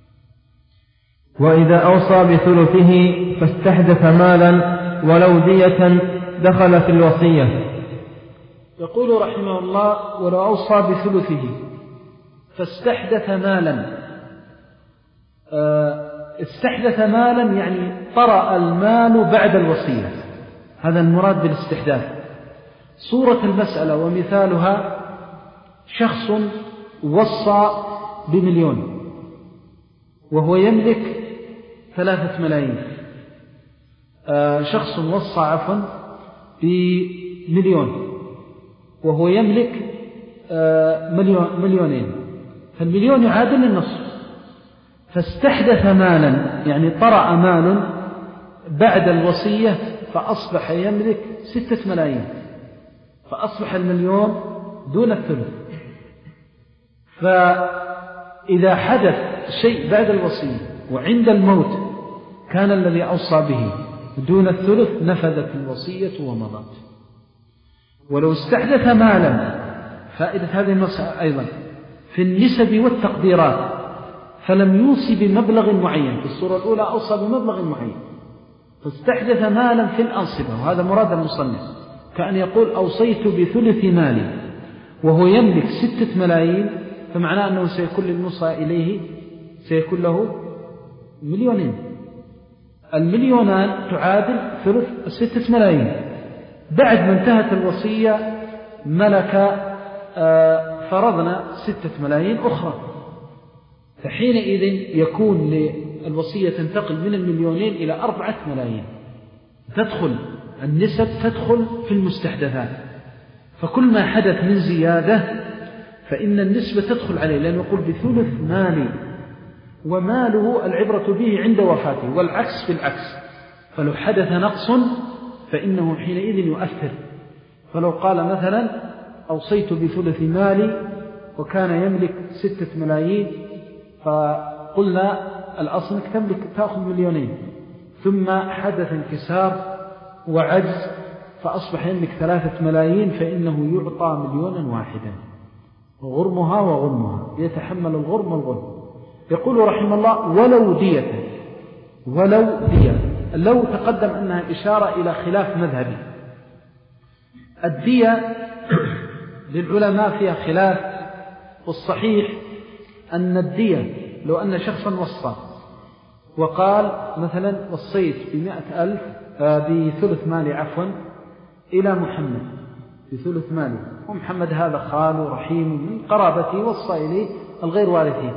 S1: وإذا أوصى بثلثه فاستحدث مالا ولو دية دخل في الوصية.
S2: يقول رحمه الله: ولو أوصى بثلثه فاستحدث مالا. استحدث مالا يعني طرأ المال بعد الوصية، هذا المراد بالاستحداث. صورة المسألة ومثالها: شخص وصى بمليون وهو يملك ثلاثة ملايين. شخص وصى عفوا بمليون وهو يملك مليون مليونين، فالمليون يعادل النصف. فاستحدث مالا يعني طرأ مال بعد الوصية فأصبح يملك ستة ملايين، فأصبح المليون دون الثلث. فإذا حدث شيء بعد الوصية وعند الموت كان الذي أوصى به دون الثلث نفذت الوصية ومضت. ولو استحدث مالا، فائدة هذه المسألة أيضا في النسب والتقديرات، فلم يوصي بمبلغ معين. في الصورة الأولى أوصى بمبلغ معين، فاستحدث مالا في الأنصبة، وهذا مراد المصنف، كأن يقول: أوصيت بثلث مالي وهو يملك ستة ملايين، فمعناه أنه سيكون للموصى إليه سيكون له مليونين. المليونان تعادل ثلث الستة ملايين. بعد ما انتهت الوصية ملك فرضنا ستة ملايين أخرى، فحينئذ يكون للوصية تنتقل من المليونين إلى أربعة ملايين. تدخل النسب تدخل في المستحدثات، فكل ما حدث من زيادة فإن النسبة تدخل عليه، لأنه يقول بثلث مالي، وماله العبرة به عند وفاته، والعكس بالعكس. فلو حدث نقص فإنه حينئذ يؤثر. فلو قال مثلا: أوصيت بثلث مالي وكان يملك ستة ملايين، فقلنا الأصل أنك تملك تأخذ مليونين، ثم حدث انكسار وعجز فأصبح يملك ثلاثة ملايين، فإنه يعطى مليونا واحدا، غرمها وغرمها، يتحمل الغرم والغرم. يقول رحمه الله: ولو دية. ولو دية، لو تقدم أنها إشارة إلى خلاف مذهبي. الدية للعلماء فيها خلاف، والصحيح أن الدية لو أن شخصا وصى وقال مثلا: وصيت بمئة ألف بثلث مالي عفوا إلى محمد بثلث مالي، ومحمد هذا خال رحيم من قرابتي وصى إليه الغير وارثين،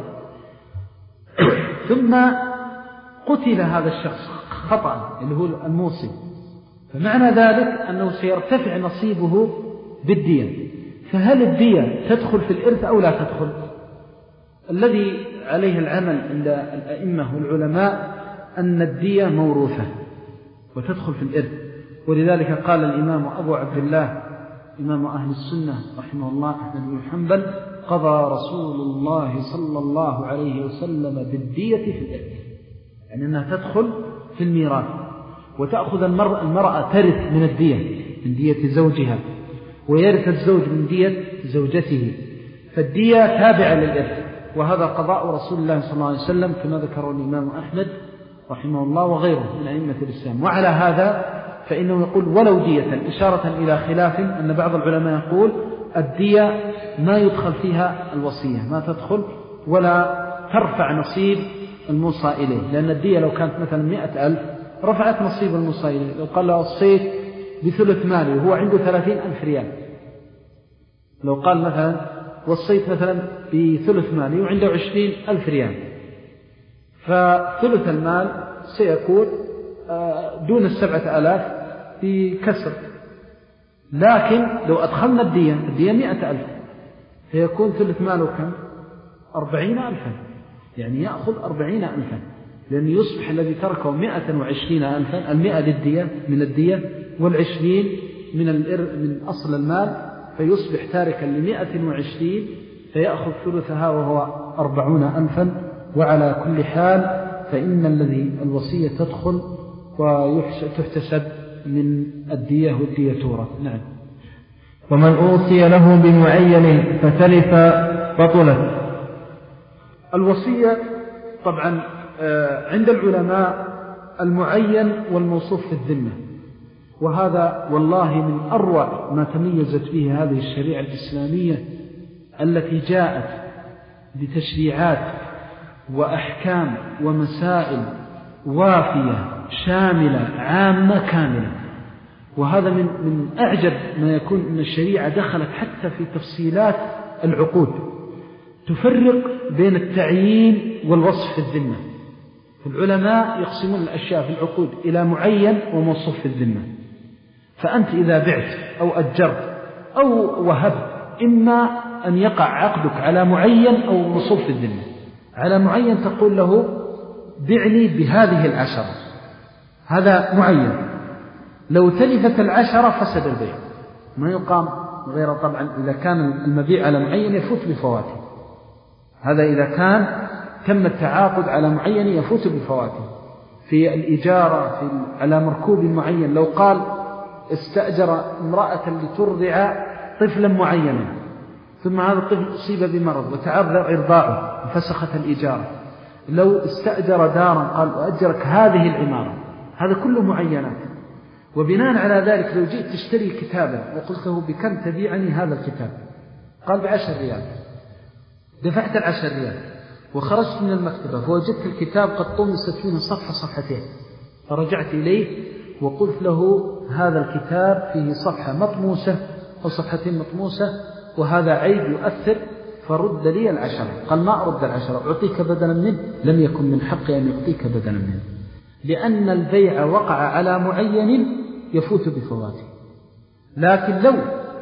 S2: ثم قتل هذا الشخص خطأ اللي هو الموصي، فمعنى ذلك أنه سيرتفع نصيبه بالدية. فهل الدية تدخل في الإرث أو لا تدخل؟ الذي عليه العمل عند الأئمة والعلماء أن الدية موروثة وتدخل في الإرث. ولذلك قال الإمام أبو عبد الله إمام أهل السنة رحمه الله أحمد بن حنبل: قضى رسول الله صلى الله عليه وسلم بالدية في الإرث، يعني أنها تدخل في الميراث، وتأخذ المرأة, المرأة ترث من الدية من دية زوجها، ويرث الزوج من دية زوجته، فالدية تابعة للإرث. وهذا قضاء رسول الله صلى الله عليه وسلم كما ذكره الإمام أحمد رحمه الله وغيره من أئمة الإسلام. وعلى هذا فإنه يقول: ولو دية، إشارة إلى خلاف أن بعض العلماء يقول الدية ما يدخل فيها الوصية، ما تدخل ولا ترفع نصيب الموصى إليه، لأن الدية لو كانت مثلا مئة ألف رفعت نصيب الموصى إليه. لو قال له: وصيت بثلث مالي وهو عنده ثلاثين ألف ريال، لو قال مثلا: وصيت مثلا بثلث مالي وعنده عشرين ألف ريال، فثلث المال سيكون دون السبعة آلاف بكسر. لكن لو أدخلنا الدية الدية مئة ألف فيكون ثلث ماله كم؟ أربعين ألفا، يعني يأخذ أربعين ألفا، لأن يصبح الذي تركه مئة وعشرين ألفا، المئة للدية من الدية والعشرين من, من أصل المال، فيصبح تاركا لمئة وعشرين فيأخذ ثلثها وهو أربعون ألفا. وعلى كل حال فإن الذي الوصية تدخل وتحتسب من الدية والدية تورث. نعم.
S1: ومن أوصي له بمعين فتلف بطلت.
S2: الوصية طبعا عند العلماء المعين والموصوف في الذمة، وهذا والله من أروع ما تميزت به هذه الشريعة الإسلامية التي جاءت بتشريعات وأحكام ومسائل وافية شاملة عامة كاملة. وهذا من من أعجب ما يكون أن الشريعة دخلت حتى في تفصيلات العقود، تفرق بين التعيين والوصف في الذمة. العلماء يقسمون الأشياء في العقود إلى معين وموصوف في الذمة. فأنت إذا بعت أو أجرت أو وهبت إما أن يقع عقدك على معين أو موصوف في الذمة. على معين تقول له بعني بهذه العشرة، هذا معين. لو تلفت العشرة فسد البيع، ما يقام غير طبعا إذا كان المبيع على معين يفوت بفواته. هذا إذا كان تم التعاقد على معين يفوت بفواته. في الإجارة في على مركوب معين، لو قال استأجر امرأة لترضع طفلا معينا ثم هذا الطفل أصيب بمرض وتعذر إرضاعه وفسخت الإجارة، لو استأجر دارا قال أؤجرك هذه العمارة، هذا كله معينات. وبناء على ذلك لو جئت تشتري كتابا وقلت له بكم تبيعني هذا الكتاب، قال بعشر ريال، دفعت العشر ريال وخرجت من المكتبة فوجدت الكتاب قد طمست منه صفحة صفحتين، فرجعت إليه وقلت له هذا الكتاب فيه صفحة مطموسة أو صفحتين مطموسة وهذا عيب يؤثر، فرد لي العشرة. قال ما أرد العشرة، أعطيك بدلا منه. لم يكن من حقي أن يعطيك بدلا منه، لأن البيع وقع على معين يفوت بفواته. لكن لو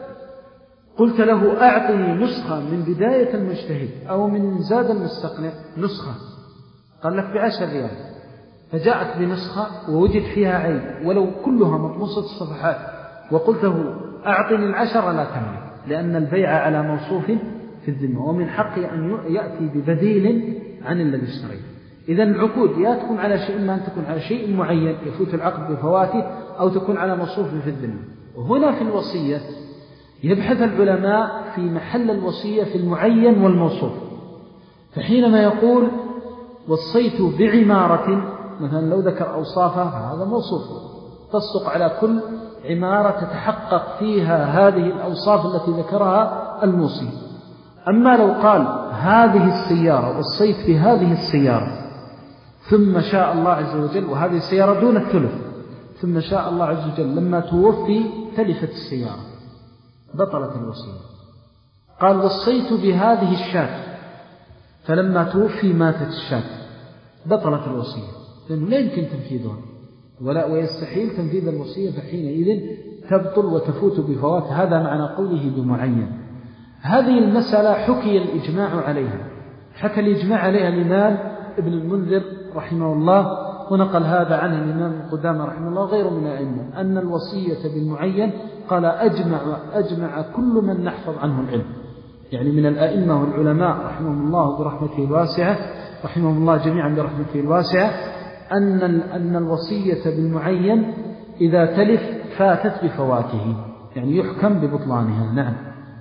S2: قلت له أعطني نسخة من بداية المجتهد أو من زاد المستقنع نسخة، قال لك بعشر ريال، فجاءت بنسخة ووجد فيها عيب ولو كلها مطموسة الصفحات وقلت له أعطني العشرة، لا تملك، لأن البيع على موصوف في الذمة ومن حقه أن يأتي ببديل عن الذي اشتريه. إذن العقود يا تكون على شيء، إما أن تكون على شيء معين يفوت العقد بفواته، أو تكون على موصوف في الذمة. وهنا في الوصية يبحث العلماء في محل الوصية في المعين والموصوف. فحينما يقول وصيت بعمارة مثلا، لو ذكر أوصافها فهذا موصوف تصدق على كل عمارة تتحقق فيها هذه الأوصاف التي ذكرها الموصي. أما لو قال هذه السيارة وصيت بهذه السيارة ثم شاء الله عز وجل، وهذه السيارة دون الثلث، ثم شاء الله عز وجل لما توفي تلفت السيارة، بطلت الوصية. قال وصيت بهذه الشاة فلما توفي ماتت الشاة، بطلت الوصية، لأنه لا يمكن تنفيذها ولا ويستحيل تنفيذ الوصية، فحينئذ تبطل وتفوت بفوات. هذا معنى قوله بمعين. هذه المسألة حكي الإجماع عليها، حكى الإجماع عليها الإمام ابن المنذر رحمه الله، ونقل هذا عنه الإمام القدامى رحمه الله غير من الأئمة، أن الوصية بالمعين قال أجمع, أجمع كل من نحفظ عنه العلم، يعني من الأئمة والعلماء رحمهم الله برحمته الواسعة، رحمهم الله جميعا برحمته الواسعة، أن, أن الوصية بالمعين إذا تلف فاتت بفواته، يعني يحكم ببطلانها. نعم.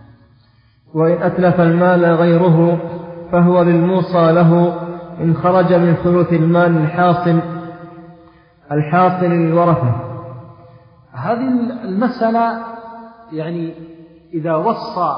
S1: وإن أتلف المال غيره فهو للموصى له إن خرج من ثلث المال الحاصل الحاصل للورثة.
S2: هذه المسألة يعني إذا وصى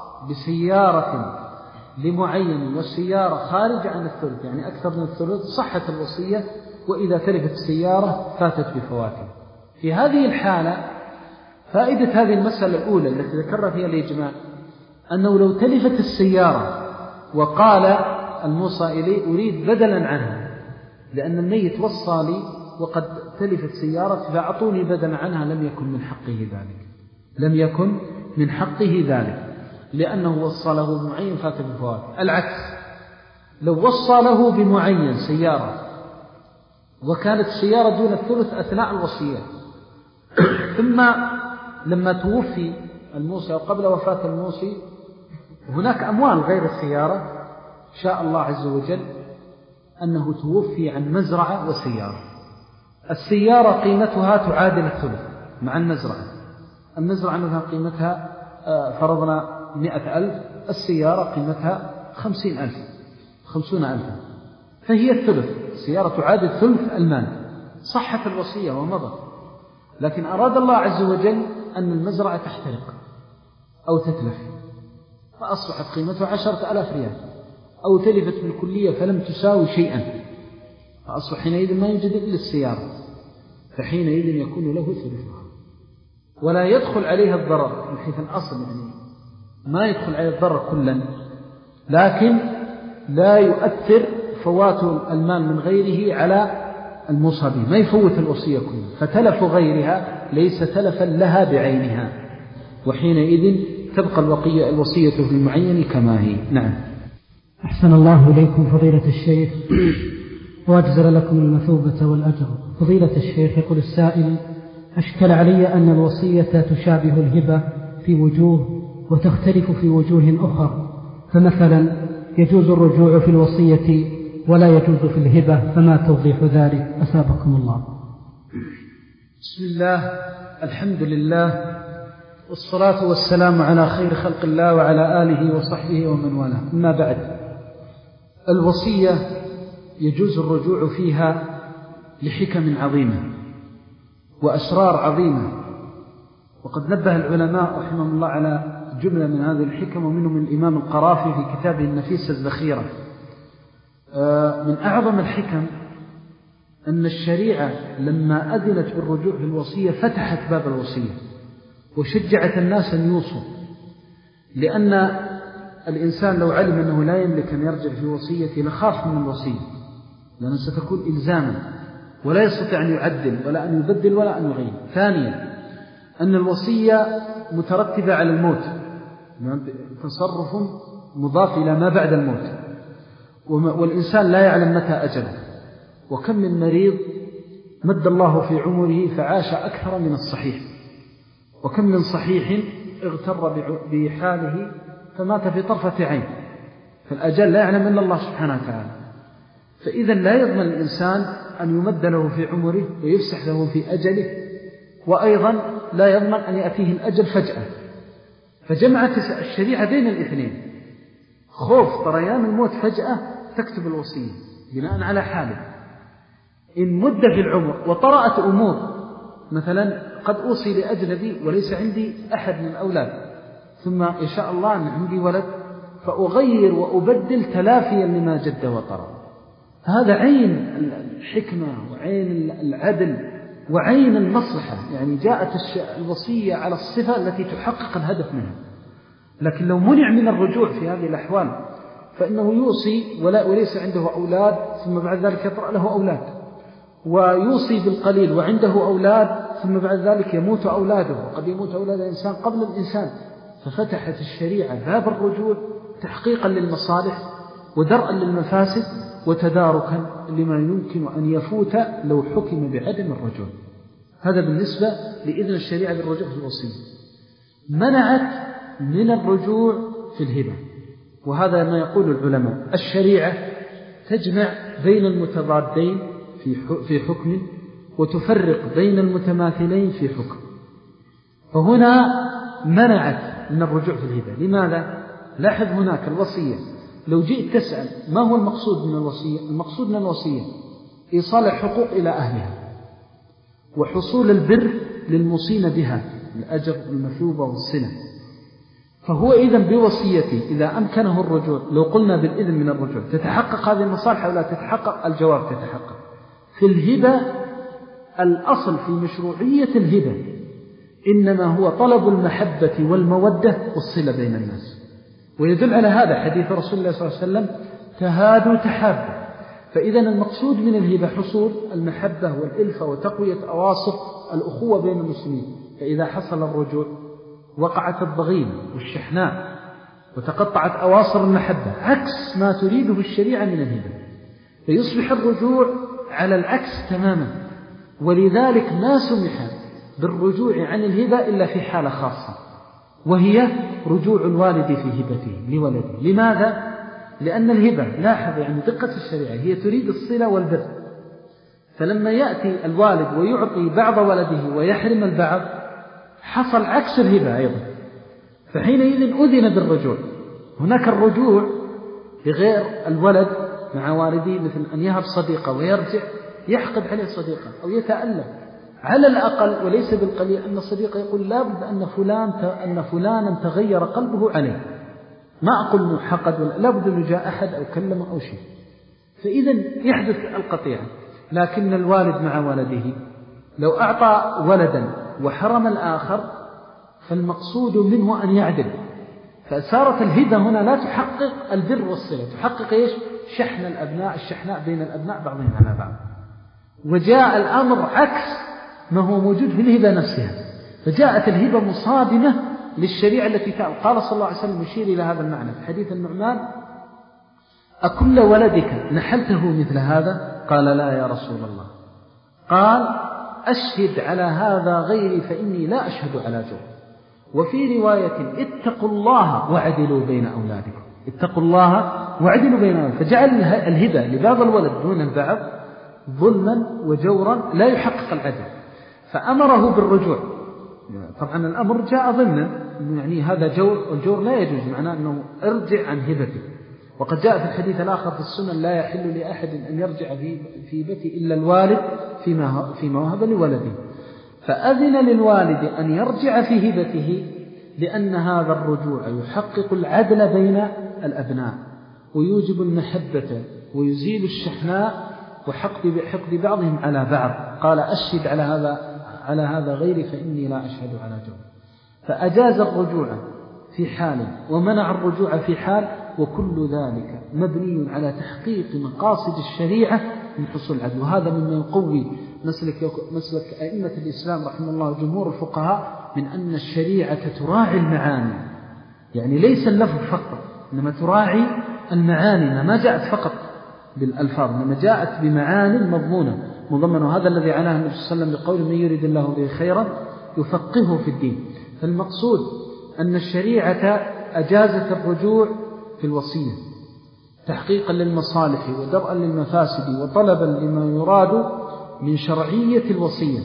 S2: بسيارة لمعين والسيارة خارج عن الثلث، يعني أكثر من الثلث، صحت الوصية، وإذا تلفت السيارة فاتت بفواته. في هذه الحالة فائدة هذه المسألة الأولى التي ذكر فيها الإجماع أنه لو تلفت السيارة وقال الموصى إليه أريد بدلا عنها، لأن الميت وصى لي وقد تلفت سيارة فأعطوني بدلا عنها، لم يكن من حقه ذلك، لم يكن من حقه ذلك، لأنه وصى له بمعين فات بفوات. العكس، لو وصى له بمعين سيارة وكانت السيارة دون الثلث أثناء الوصية، ثم لما توفي الموصي أو قبل وفاة الموصي هناك أموال غير السيارة شاء الله عز وجل أنه توفي عن مزرعة وسيارة. السيارة قيمتها تعادل الثلث مع المزرعة. المزرعة مثلا قيمتها فرضنا مئة ألف، السيارة قيمتها خمسين ألف خمسون ألف، فهي الثلث. السيارة تعادل ثلث المال. صحت الوصية ومضت، لكن أراد الله عز وجل أن المزرعة تحترق أو تتلف فأصبحت قيمتها عشرة ألاف ريال، أو تلفت بالكلية فلم تساوي شيئا، فأصبح حينئذ ما يوجد إلا السيارة، فحينئذ يكون له ثلثها ولا يدخل عليها الضرر من حيث الأصل، يعني ما يدخل عليها الضرر كلا، لكن لا يؤثر فوات المال من غيره على الموصى به، ما يفوت الوصية كلها، فتلف غيرها ليس تلفا لها بعينها، وحينئذ تبقى الوصية في المعين كما هي. نعم.
S3: أحسن الله إليكم فضيلة الشيخ وأجزل لكم المثوبة والأجر. فضيلة الشيخ، يقول السائل: أشكل علي أن الوصية تشابه الهبة في وجوه وتختلف في وجوه أخرى، فمثلا يجوز الرجوع في الوصية ولا يجوز في الهبة، فما توضيح ذلك؟ أثابكم الله.
S2: بسم الله، الحمد لله، والصلاة والسلام على خير خلق الله وعلى آله وصحبه ومن والاه. أما بعد، الوصية يجوز الرجوع فيها لحكم عظيمة وأسرار عظيمة، وقد نبه العلماء رحمهم الله على جملة من هذه الحكم، ومنهم الإمام القرافي في كتابه النفيس الذخيرة. من أعظم الحكم أن الشريعة لما أذنت بالرجوع في الوصية فتحت باب الوصية وشجعت الناس أن يوصوا، لأن الإنسان لو علم أنه لا يملك أن يرجع في وصيته لخاف من الوصية، لأنه ستكون إلزاما ولا يستطيع أن يعدل ولا أن يبدل ولا أن يغير. ثانيا، أن الوصية مترتبة على الموت، تصرف مضاف إلى ما بعد الموت، والإنسان لا يعلم متى أجله، وكم من مريض مد الله في عمره فعاش أكثر من الصحيح، وكم من صحيح اغتر بحاله فمات في طرفة عين، فالأجل لا يعلم إلا الله سبحانه وتعالى. فإذا لا يضمن الإنسان أن يمد له في عمره ويفسح له في أجله، وأيضا لا يضمن أن يأتيه الأجل فجأة، فجمعت الشريعة بين الاثنين. خوف طريان الموت فجأة تكتب الوصية بناء على حاله. إن مد في العمر وطرأت أمور، مثلا قد أوصي لأجنبي وليس عندي أحد من الأولاد، ثم إن شاء الله أن عندي ولد فأغير وأبدل تلافيا لما جد وطرأ، هذا عين الحكمة وعين العدل وعين المصلحة، يعني جاءت الوصية على الصفة التي تحقق الهدف منها. لكن لو منع من الرجوع في هذه الأحوال فإنه يوصي ولا وليس عنده أولاد، ثم بعد ذلك يطرأ له أولاد، ويوصي بالقليل وعنده أولاد، ثم بعد ذلك يموت أولاده، وقد يموت أولاد الإنسان قبل الإنسان. ففتحت الشريعة باب الرجوع تحقيقا للمصالح ودرءا للمفاسد وتداركا لما يمكن أن يفوت لو حكم بعدم الرجوع. هذا بالنسبة لإذن الشريعة بالرجوع في الوصية. منعت من الرجوع في الهبة، وهذا ما يقول العلماء: الشريعة تجمع بين المتضادين في حكم وتفرق بين المتماثلين في حكم، فهنا منعت من الرجوع في الهبة. لماذا؟ لاحظ هناك الوصية، لو جئت تسأل ما هو المقصود من الوصية، المقصود من الوصية إيصال الحقوق إلى أهلها وحصول البر للموصين بها، الأجر والمثوبة والصلة. فهو إذن بوصيته إذا أمكنه الرجوع، لو قلنا بالإذن من الرجوع تتحقق هذه المصالح ولا تتحقق؟ الجواب تتحقق. في الهبة الأصل في مشروعية الهبة إنما هو طلب المحبة والمودة والصلة بين الناس، ويدل على هذا حديث رسول الله صلى الله عليه وسلم: تهادوا تحابوا. فإذا المقصود من الهبة حصول المحبة والإلفة وتقوية أواصر الأخوة بين المسلمين. فإذا حصل الرجوع وقعت الضغينة والشحناء وتقطعت أواصر المحبة، عكس ما تريده الشريعة من الهبة، فيصبح الرجوع على العكس تماما. ولذلك ما سمح بالرجوع عن الهبة إلا في حالة خاصة، وهي رجوع الوالد في هبته لولده. لماذا؟ لأن الهبة، لاحظ يعني دقة الشريعة، هي تريد الصلة والبر، فلما يأتي الوالد ويعطي بعض ولده ويحرم البعض حصل عكس الهبة أيضا، فحينئذ أذن بالرجوع. هناك الرجوع بغير الولد مع والديه، مثل أن يهب صديقة ويرجع يحقد عليه صديقة أو يتألم على الأقل وليس بالقليل أن الصديق يقول لا بد أن فلان أن فلانا تغير قلبه عليه، ما أقول أنه حقد ولا لا بد أنه جاء أحد أو كلمه أو شيء، فإذا يحدث القطيعة. لكن الوالد مع ولده لو أعطى ولدا وحرم الآخر فالمقصود منه أن يعدل، فصارت الهبة هنا لا تحقق البر والصلة، تحقق إيش؟ شحن الأبناء، الشحناء بين الأبناء بعضهم على بعض. وجاء الأمر عكس ما هو موجود في الهبة نفسها، فجاءت الهبة مصادمة للشريعة التي قال صلى الله عليه وسلم يشير إلى هذا المعنى في حديث النعمان: أكل ولدك نحلته مثل هذا؟ قال لا يا رسول الله. قال أشهد على هذا غيري فإني لا أشهد على جور. وفي رواية اتقوا الله وعدلوا بين أولادكم، اتقوا الله وعدلوا بين أولادكم، فجعل الهبة لبعض الولد دون البعض ظلما وجورا لا يحقق العدل، فأمره بالرجوع. طبعا الأمر جاء ضمنا يعني هذا جور، والجور لا يجوز، معناه أنه ارجع عن هبته. وقد جاء في الحديث الآخر في السنن: لا يحل لأحد أن يرجع في هبته إلا الوالد فيما فيما وهب لولده. فأذن للوالد أن يرجع في هبته لأن هذا الرجوع يحقق العدل بين الأبناء ويوجب المحبة ويزيل الشحناء وحقد حقد بعضهم على بعض. قال أشهد على هذا على هذا غيري فإني لا أشهد على جور. فأجاز الرجوع في حال ومنع الرجوع في حال، وكل ذلك مبني على تحقيق مقاصد الشريعة من حصول العدل. وهذا مما يقوي مسلك مسلك أئمة الإسلام رحمه الله جمهور الفقهاء من أن الشريعة تراعي المعاني، يعني ليس اللفظ فقط، إنما تراعي المعاني، ما جاءت فقط بالألفاظ إنما جاءت بمعاني مضمونة مضمنة. هذا الذي عناه النبي صلى الله عليه وسلم بقول: من يريد الله به خيرا يفقهه في الدين. فالمقصود أن الشريعة أجازت الرجوع في الوصية تحقيقا للمصالح ودرءا للمفاسد وطلبا لما يراد من شرعية الوصية،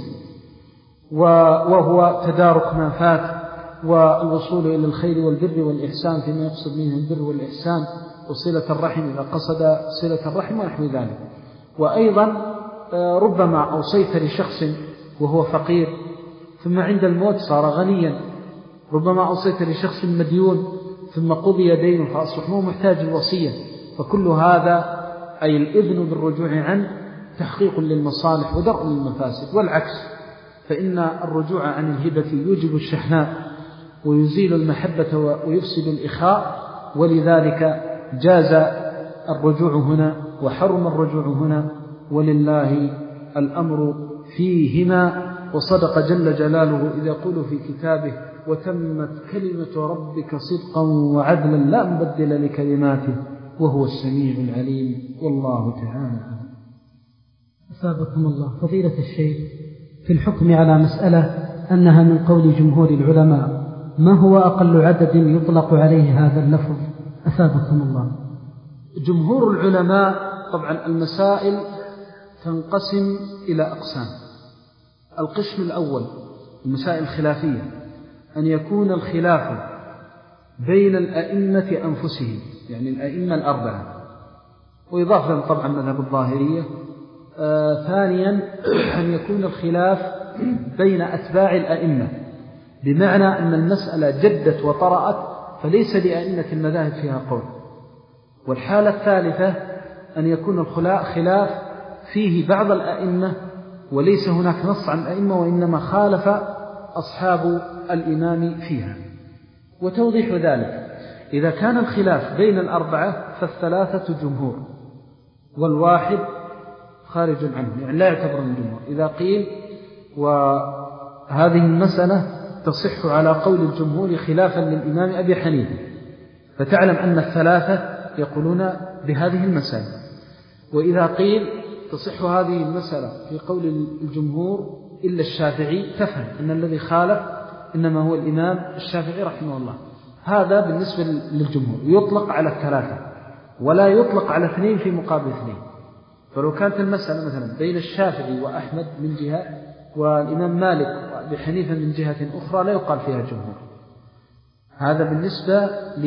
S2: وهو تدارك ما فات والوصول إلى الخير والبر والإحسان فيما يقصد منه البر والإحسان، وصلة الرحم إذا قصد صلة الرحم ونحو ذلك. وأيضا ربما أوصيت لشخص وهو فقير ثم عند الموت صار غنيا، ربما أوصيت لشخص مديون ثم قضي دينه فأصبح مو محتاج الوصية. فكل هذا أي الإذن بالرجوع عنه تحقيق للمصالح ودرء للمفاسد. والعكس فإن الرجوع عن الهبة يوجب الشحناء ويزيل المحبة ويفسد الإخاء، ولذلك جاز الرجوع هنا وحرم الرجوع هنا، ولله الأمر فيهما. وصدق جل جلاله إذا يقول في كتابه: وتمت كلمة ربك صدقا وعدلا لا مبدل لكلماته وهو السميع العليم. والله تعالى.
S3: أثابكم الله. فضيلة الشيخ، في الحكم على مسألة أنها من قول جمهور العلماء، ما هو أقل عدد يطلق عليه هذا اللفظ؟ أثابكم الله.
S2: جمهور العلماء طبعا المسائل تنقسم إلى أقسام. القسم الأول المسائل الخلافية، أن يكون الخلاف بين الأئمة أنفسهم، يعني الأئمة الأربعة، ويضاف لهم طبعا مذهب الظاهرية. آه ثانيا أن يكون الخلاف بين أتباع الأئمة، بمعنى أن المسألة جدت وطرأت فليس لأئمة المذاهب فيها قول. والحالة الثالثة أن يكون الخلاف فيه بعض الأئمة وليس هناك نص عن الأئمة، وإنما خالف أصحاب الإمام فيها. وتوضيح ذلك: إذا كان الخلاف بين الأربعة فالثلاثة جمهور والواحد خارج عنه، يعني لا يعتبر من جمهور. إذا قيل وهذه المسألة تصح على قول الجمهور خلافا للإمام أبي حنيفة، فتعلم أن الثلاثة يقولون بهذه المسألة. وإذا قيل تصح هذه المسألة في قول الجمهور إلا الشافعي، تفهم أن الذي خالف إنما هو الإمام الشافعي رحمه الله. هذا بالنسبة للجمهور يطلق على الثلاثة ولا يطلق على اثنين في مقابل اثنين. فلو كانت المسألة مثلا بين الشافعي وأحمد من جهة والإمام مالك وأبي حنيفة من جهة أخرى لا يقال فيها جمهور. هذا بالنسبة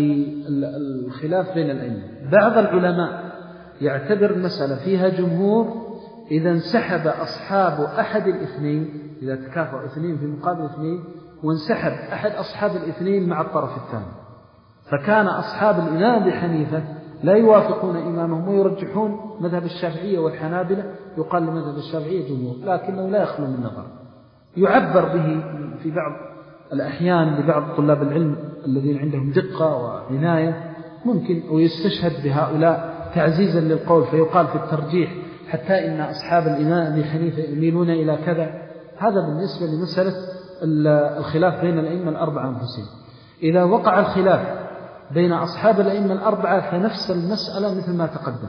S2: للخلاف بين الأئمة. بعض العلماء يعتبر المسألة فيها جمهور إذا انسحب أصحاب أحد الاثنين، إذا تكافأ اثنين في مقابل اثنين وانسحب أحد أصحاب الاثنين مع الطرف الثاني، فكان أصحاب الإمام أبي حنيفة لا يوافقون إمامهم ويرجحون مذهب الشافعية والحنابلة، يقال لمذهب الشافعية جمهور، لكنه لا يخلو من نظر. يعبر به في بعض الأحيان لبعض طلاب العلم الذين عندهم دقة وعناية ممكن ويستشهد بهؤلاء تعزيزا للقول، فيقال في الترجيح حتى إن أصحاب الإمام أبي حنيفة يميلون إلى كذا. هذا بالنسبة لمسألة الخلاف بين الأئمة الأربعة أنفسهم. إذا وقع الخلاف بين أصحاب الأئمة الأربعة فنفس المسألة مثل ما تقدم.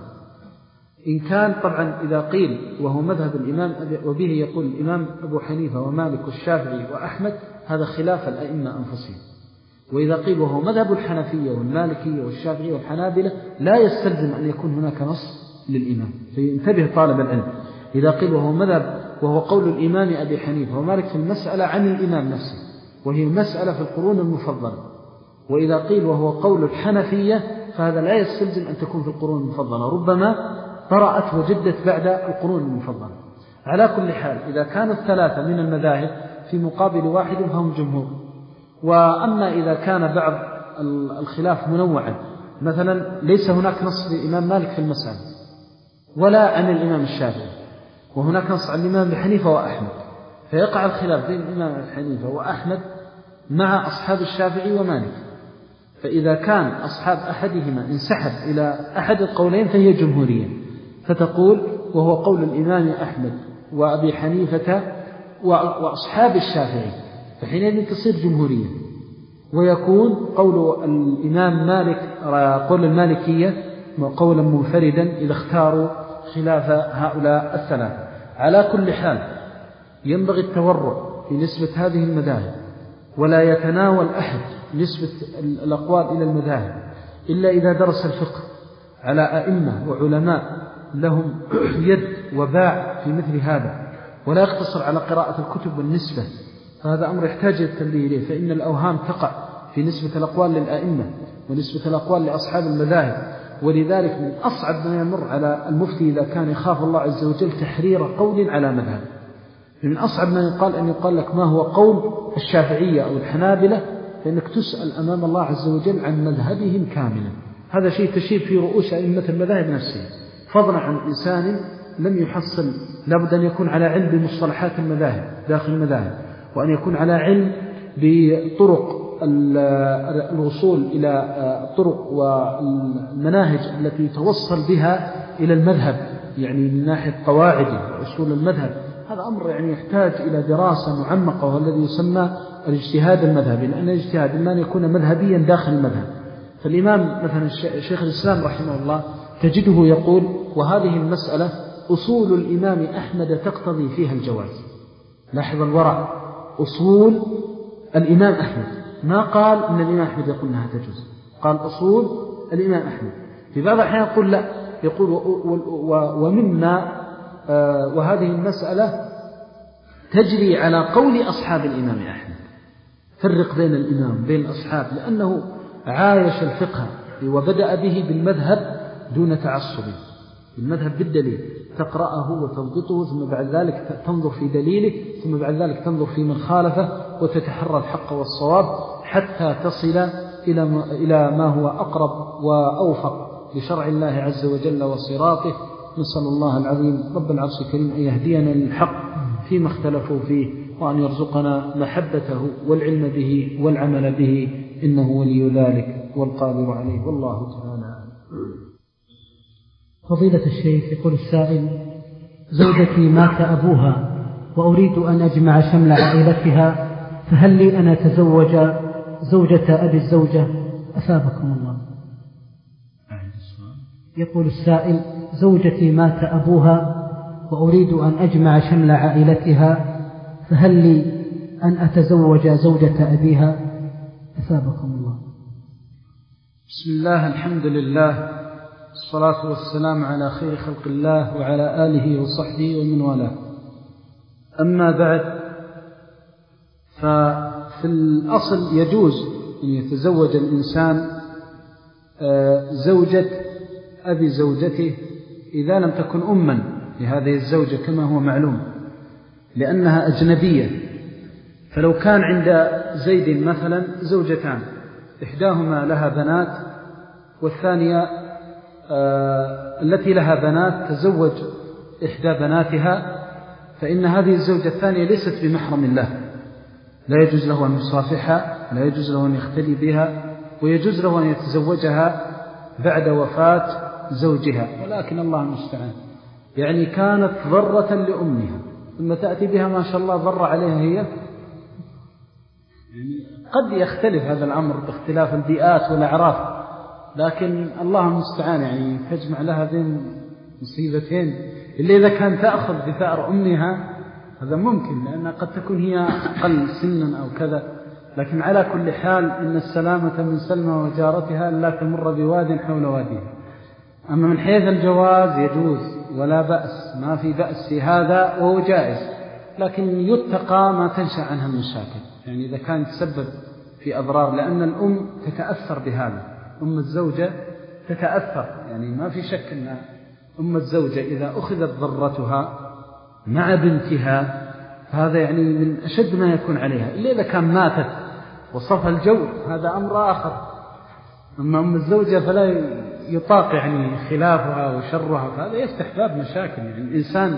S2: إن كان طبعا إذا قيل وهو مذهب الإمام وبه يقول الإمام أبو حنيفة ومالك والشافعي وأحمد، هذا خلاف الأئمة أنفسهم. وإذا قيل وهو مذهب الحنفية والمالكية والشافعي والحنابلة لا يستلزم أن يكون هناك نص للإمام، فينتبه طالب العلم. إذا قيل وهو مذهب وهو قول الإمام أبي حنيفة ومالك في المسألة عن الإمام نفسه، وهي مسألة في القرون المفضلة. وإذا قيل وهو قول الحنفية فهذا لا يستلزم أن تكون في القرون المفضلة، ربما طرأت وجدت بعد القرون المفضلة. على كل حال إذا كانوا الثلاثة من المذاهب في مقابل واحد فهم جمهور. وأما إذا كان بعض الخلاف منوعا، مثلا ليس هناك نص للإمام مالك في المسألة ولا عن الإمام الشافعي، وهناك نص عن الإمام أبي حنيفة وأحمد، فيقع الخلاف بين الإمام أبي حنيفة وأحمد مع أصحاب الشافعي ومالك. فإذا كان أصحاب أحدهما انسحب إلى أحد القولين فهي جمهورية، فتقول وهو قول الإمام أحمد وأبي حنيفة وأصحاب الشافعي، فحينئذ تصير جمهورية. ويكون قول الإمام مالك قول المالكية قولا منفردا إذا اختاروا خلاف هؤلاء الثلاثة. على كل حال ينبغي التورع في نسبة هذه المذاهب، ولا يتناول أحد نسبة الأقوال إلى المذاهب إلا إذا درس الفقه على أئمة وعلماء لهم يد وباع في مثل هذا، ولا يقتصر على قراءة الكتب والنسبة، فهذا أمر يحتاج التنبيه إليه. فإن الأوهام تقع في نسبة الأقوال للأئمة ونسبة الأقوال لأصحاب المذاهب. ولذلك من أصعب ما يمر على المفتي إذا كان يخاف الله عز وجل تحرير قول على مذهب، من أصعب ما يقال أن يقال لك ما هو قول الشافعية أو الحنابلة، فإنك تسأل أمام الله عز وجل عن مذهبهم كاملا. هذا شيء تشيب في رؤوس أئمة المذاهب نفسها، فضلا عن إنسان لم يحصل. لابد أن يكون على علم بمصطلحات المذاهب داخل المذاهب، وأن يكون على علم بطرق الوصول إلى الطرق والمناهج التي توصل بها إلى المذهب، يعني من ناحية قواعده وأصول المذهب. هذا أمر يعني يحتاج إلى دراسة معمقة، وهو الذي يسمى الاجتهاد المذهبي، لأن الاجتهاد إما أن يكون مذهبيا داخل المذهب. فالإمام مثلا شيخ الإسلام رحمه الله تجده يقول وهذه المسألة أصول الإمام أحمد تقتضي فيها الجواز. لاحظ الورع، أصول الإمام أحمد، ما قال إن الإمام أحمد يقول أنها تجوز، قال أصول الإمام أحمد. في بعض الأحيان يقول لا، يقول ومما وهذه المسألة تجري على قول أصحاب الإمام أحمد. فرق بين الإمام بين الأصحاب، لأنه عايش الفقه وبدأ به بالمذهب دون تعصب، المذهب بالدليل تقرأه وتضبطه، ثم بعد ذلك تنظر في دليله، ثم بعد ذلك تنظر في من خالفه وتتحرى الحق والصواب حتى تصل إلى ما هو أقرب وأوفق لشرع الله عز وجل وصراطه. نسأل الله العظيم رب العرش الكريم أن يهدينا للحق فيما اختلفوا فيه، وأن يرزقنا محبته والعلم به والعمل به، إنه ولي ذلك والقادر عليه، والله تعالى.
S3: فضيلة الشيخ، يقول السائل: زوجتي مات أبوها وأريد أن أجمع شمل عائلتها، فهل لي أن أتزوج زوجة أبي الزوجة؟ أثابكم الله. يقول السائل: زوجتي مات أبوها وأريد أن أجمع شمل عائلتها، فهل لي أن أتزوج زوجة أبيها؟ أثابكم الله.
S2: بسم الله، الحمد لله، الصلاة والسلام على خير خلق الله وعلى آله وصحبه ومن والاه. أما بعد، ففي الأصل يجوز أن يتزوج الإنسان زوجة أبي زوجته إذا لم تكن أما لهذه الزوجة كما هو معلوم، لأنها أجنبية. فلو كان عند زيد مثلا زوجتان، إحداهما لها بنات والثانية آه التي لها بنات تزوج إحدى بناتها، فإن هذه الزوجة الثانية ليست بمحرم له، لا يجوز له أن يصافحها، لا يجوز له أن يختلي بها، ويجوز له أن يتزوجها بعد وفاة زوجها، ولكن الله المستعان. يعني كانت ضرة لأمها ثم تأتي بها ما شاء الله ضر عليها هي. يعني قد يختلف هذا الأمر باختلاف البيئات والأعراف، لكن الله المستعان يعني تجمع لها بين مصيبتين. اللي إذا كان تأخذ بثأر أمها هذا ممكن، لأنها قد تكون هي أقل سنا أو كذا، لكن على كل حال إن السلامة من سلمى وجارتها لا تمر بواد حول وادها. أما من حيث الجواز يجوز ولا بأس، ما في بأس في هذا وهو جائز، لكن يتقى ما تنشأ عنها المشاكل. يعني إذا كانت تسبب في أضرار، لأن الأم تتأثر بهذا، أم الزوجة تتأثر، يعني ما في شك أن أم الزوجة إذا أخذت ضرتها مع بنتها فهذا يعني من أشد ما يكون عليها، إلا إذا كان ماتت وصف الجو هذا أمر آخر. أما أم الزوجة فلا يطاق يعني خلافها وشرها، فهذا يفتح باب مشاكل. يعني الإنسان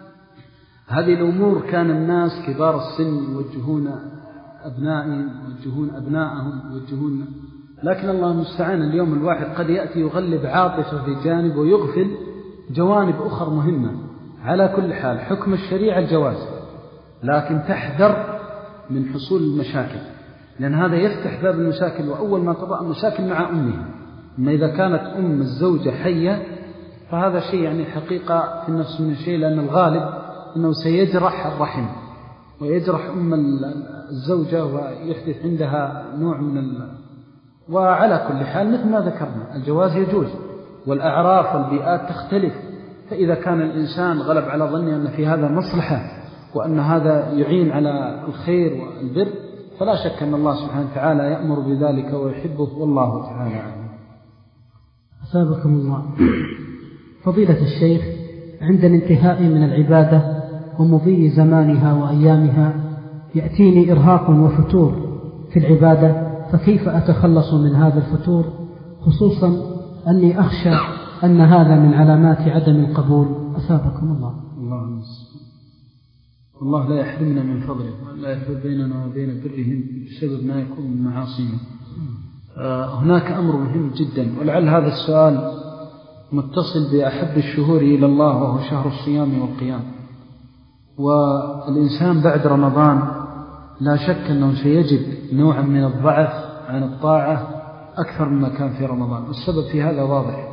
S2: هذه الأمور كان الناس كبار السن يوجهون أبنائهم يوجهون أبنائهم يوجهون، لكن الله المستعان اليوم الواحد قد يأتي يغلب عاطفة في جانب ويغفل جوانب أخرى مهمة. على كل حال حكم الشريعة الجواز، لكن تحذر من حصول المشاكل، لأن هذا يفتح باب المشاكل. وأول ما تضع المشاكل مع أمها، أما إذا كانت أم الزوجة حية فهذا شيء يعني حقيقة في النفس من الشيء، لأن الغالب أنه سيجرح الرحم ويجرح أم الزوجة ويحدث عندها نوع من ال... وعلى كل حال مثل ما ذكرنا الجواز يجوز، والأعراف والبيئات تختلف. فإذا كان الإنسان غلب على ظنه أن في هذا مصلحة وأن هذا يعين على الخير والبر، فلا شك أن الله سبحانه وتعالى يأمر بذلك ويحبه، والله تعالى أعلم.
S3: أثابكم الله. فضيلة الشيخ، عند الانتهاء من العبادة ومضي زمانها وأيامها يأتيني إرهاق وفتور في العبادة، فكيف أتخلص من هذا الفتور، خصوصا أني أخشى أن هذا من علامات عدم القبول؟ أثابكم الله.
S2: الله الله لا يحرمنا من فضله، ولا يحول بيننا وبين برهم بسبب ما يكون من معاصينا. هناك أمر مهم جدا، ولعل هذا السؤال متصل بأحب الشهور إلى الله وهو شهر الصيام والقيام. والإنسان بعد رمضان لا شك أنه سيجد نوعا من الضعف عن الطاعة أكثر مما كان في رمضان، والسبب في هذا واضح.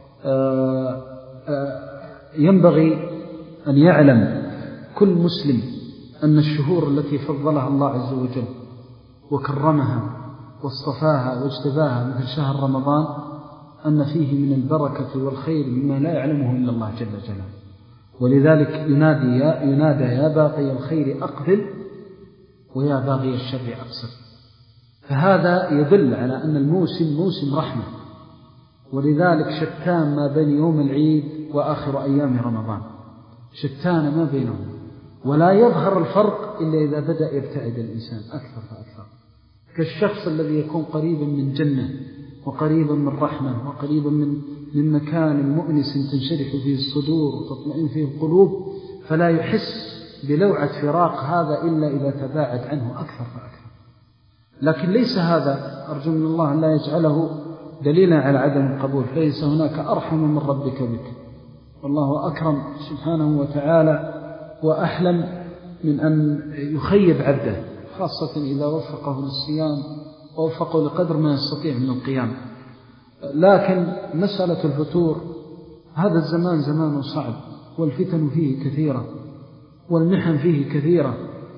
S2: ينبغي أن يعلم كل مسلم أن الشهور التي فضلها الله عز وجل وكرمها واصطفاها واجتباها مثل شهر رمضان أن فيه من البركة والخير مما لا يعلمه إلا الله جل جلاله. ولذلك ينادي يا, ينادى يا باقي الخير أقبل ويا باغي الشر أقصر. فهذا يدل على أن الموسم موسم رحمة، ولذلك شتان ما بين يوم العيد وآخر أيام رمضان، شتان ما بينهم، ولا يظهر الفرق إلا إذا بدأ يبتعد الإنسان أكثر فأكثر، كالشخص الذي يكون قريبا من جنة وقريبا من رحمة وقريبا من من مكان مؤنس تنشرح فيه الصدور وتطمئن فيه القلوب، فلا يحس بلوعة فراق هذا إلا إذا تباعد عنه أكثر فأكثر. لكن ليس هذا، أرجو من الله أن لا يجعله دليلا على عدم القبول، فليس هناك أرحم من ربك بك، والله أكرم سبحانه وتعالى وأحلم من أن يخيب عبده، خاصة إذا وفقه للصيام ووفقه لقدر ما يستطيع من القيام. لكن مسألة الفتور، هذا الزمان زمان صعب، والفتن فيه كثيرة والمحن فيه كثيرة،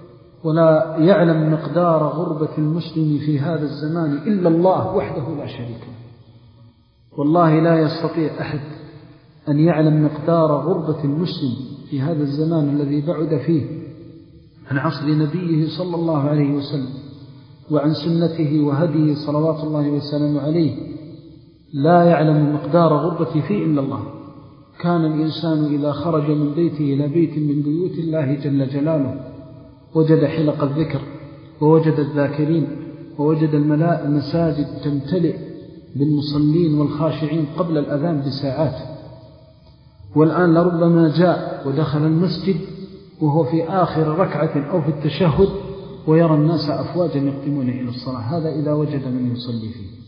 S2: ولا يعلم مقدار غربة المسلم في هذا الزمان إلا الله وحده لا شريك له. والله لا يستطيع أحد أن يعلم مقدار غربة المسلم في هذا الزمان الذي بعد فيه عن عصر نبيه صلى الله عليه وسلم وعن سنته وهديه صلوات الله وسلامه عليه. لا يعلم مقدار غربته فيه إلا الله. كان الإنسان إذا خرج من بيته إلى بيت من بيوت الله جل جلاله وجد حلق الذكر ووجد الذاكرين ووجد المساجد تمتلئ بالمصلين والخاشعين قبل الأذان بساعات. والآن لربما جاء ودخل المسجد وهو في آخر ركعة أو في التشهد ويرى الناس أفواجا يقدمون إلى الصلاة. هذا إذا وجد من يصلي فيه.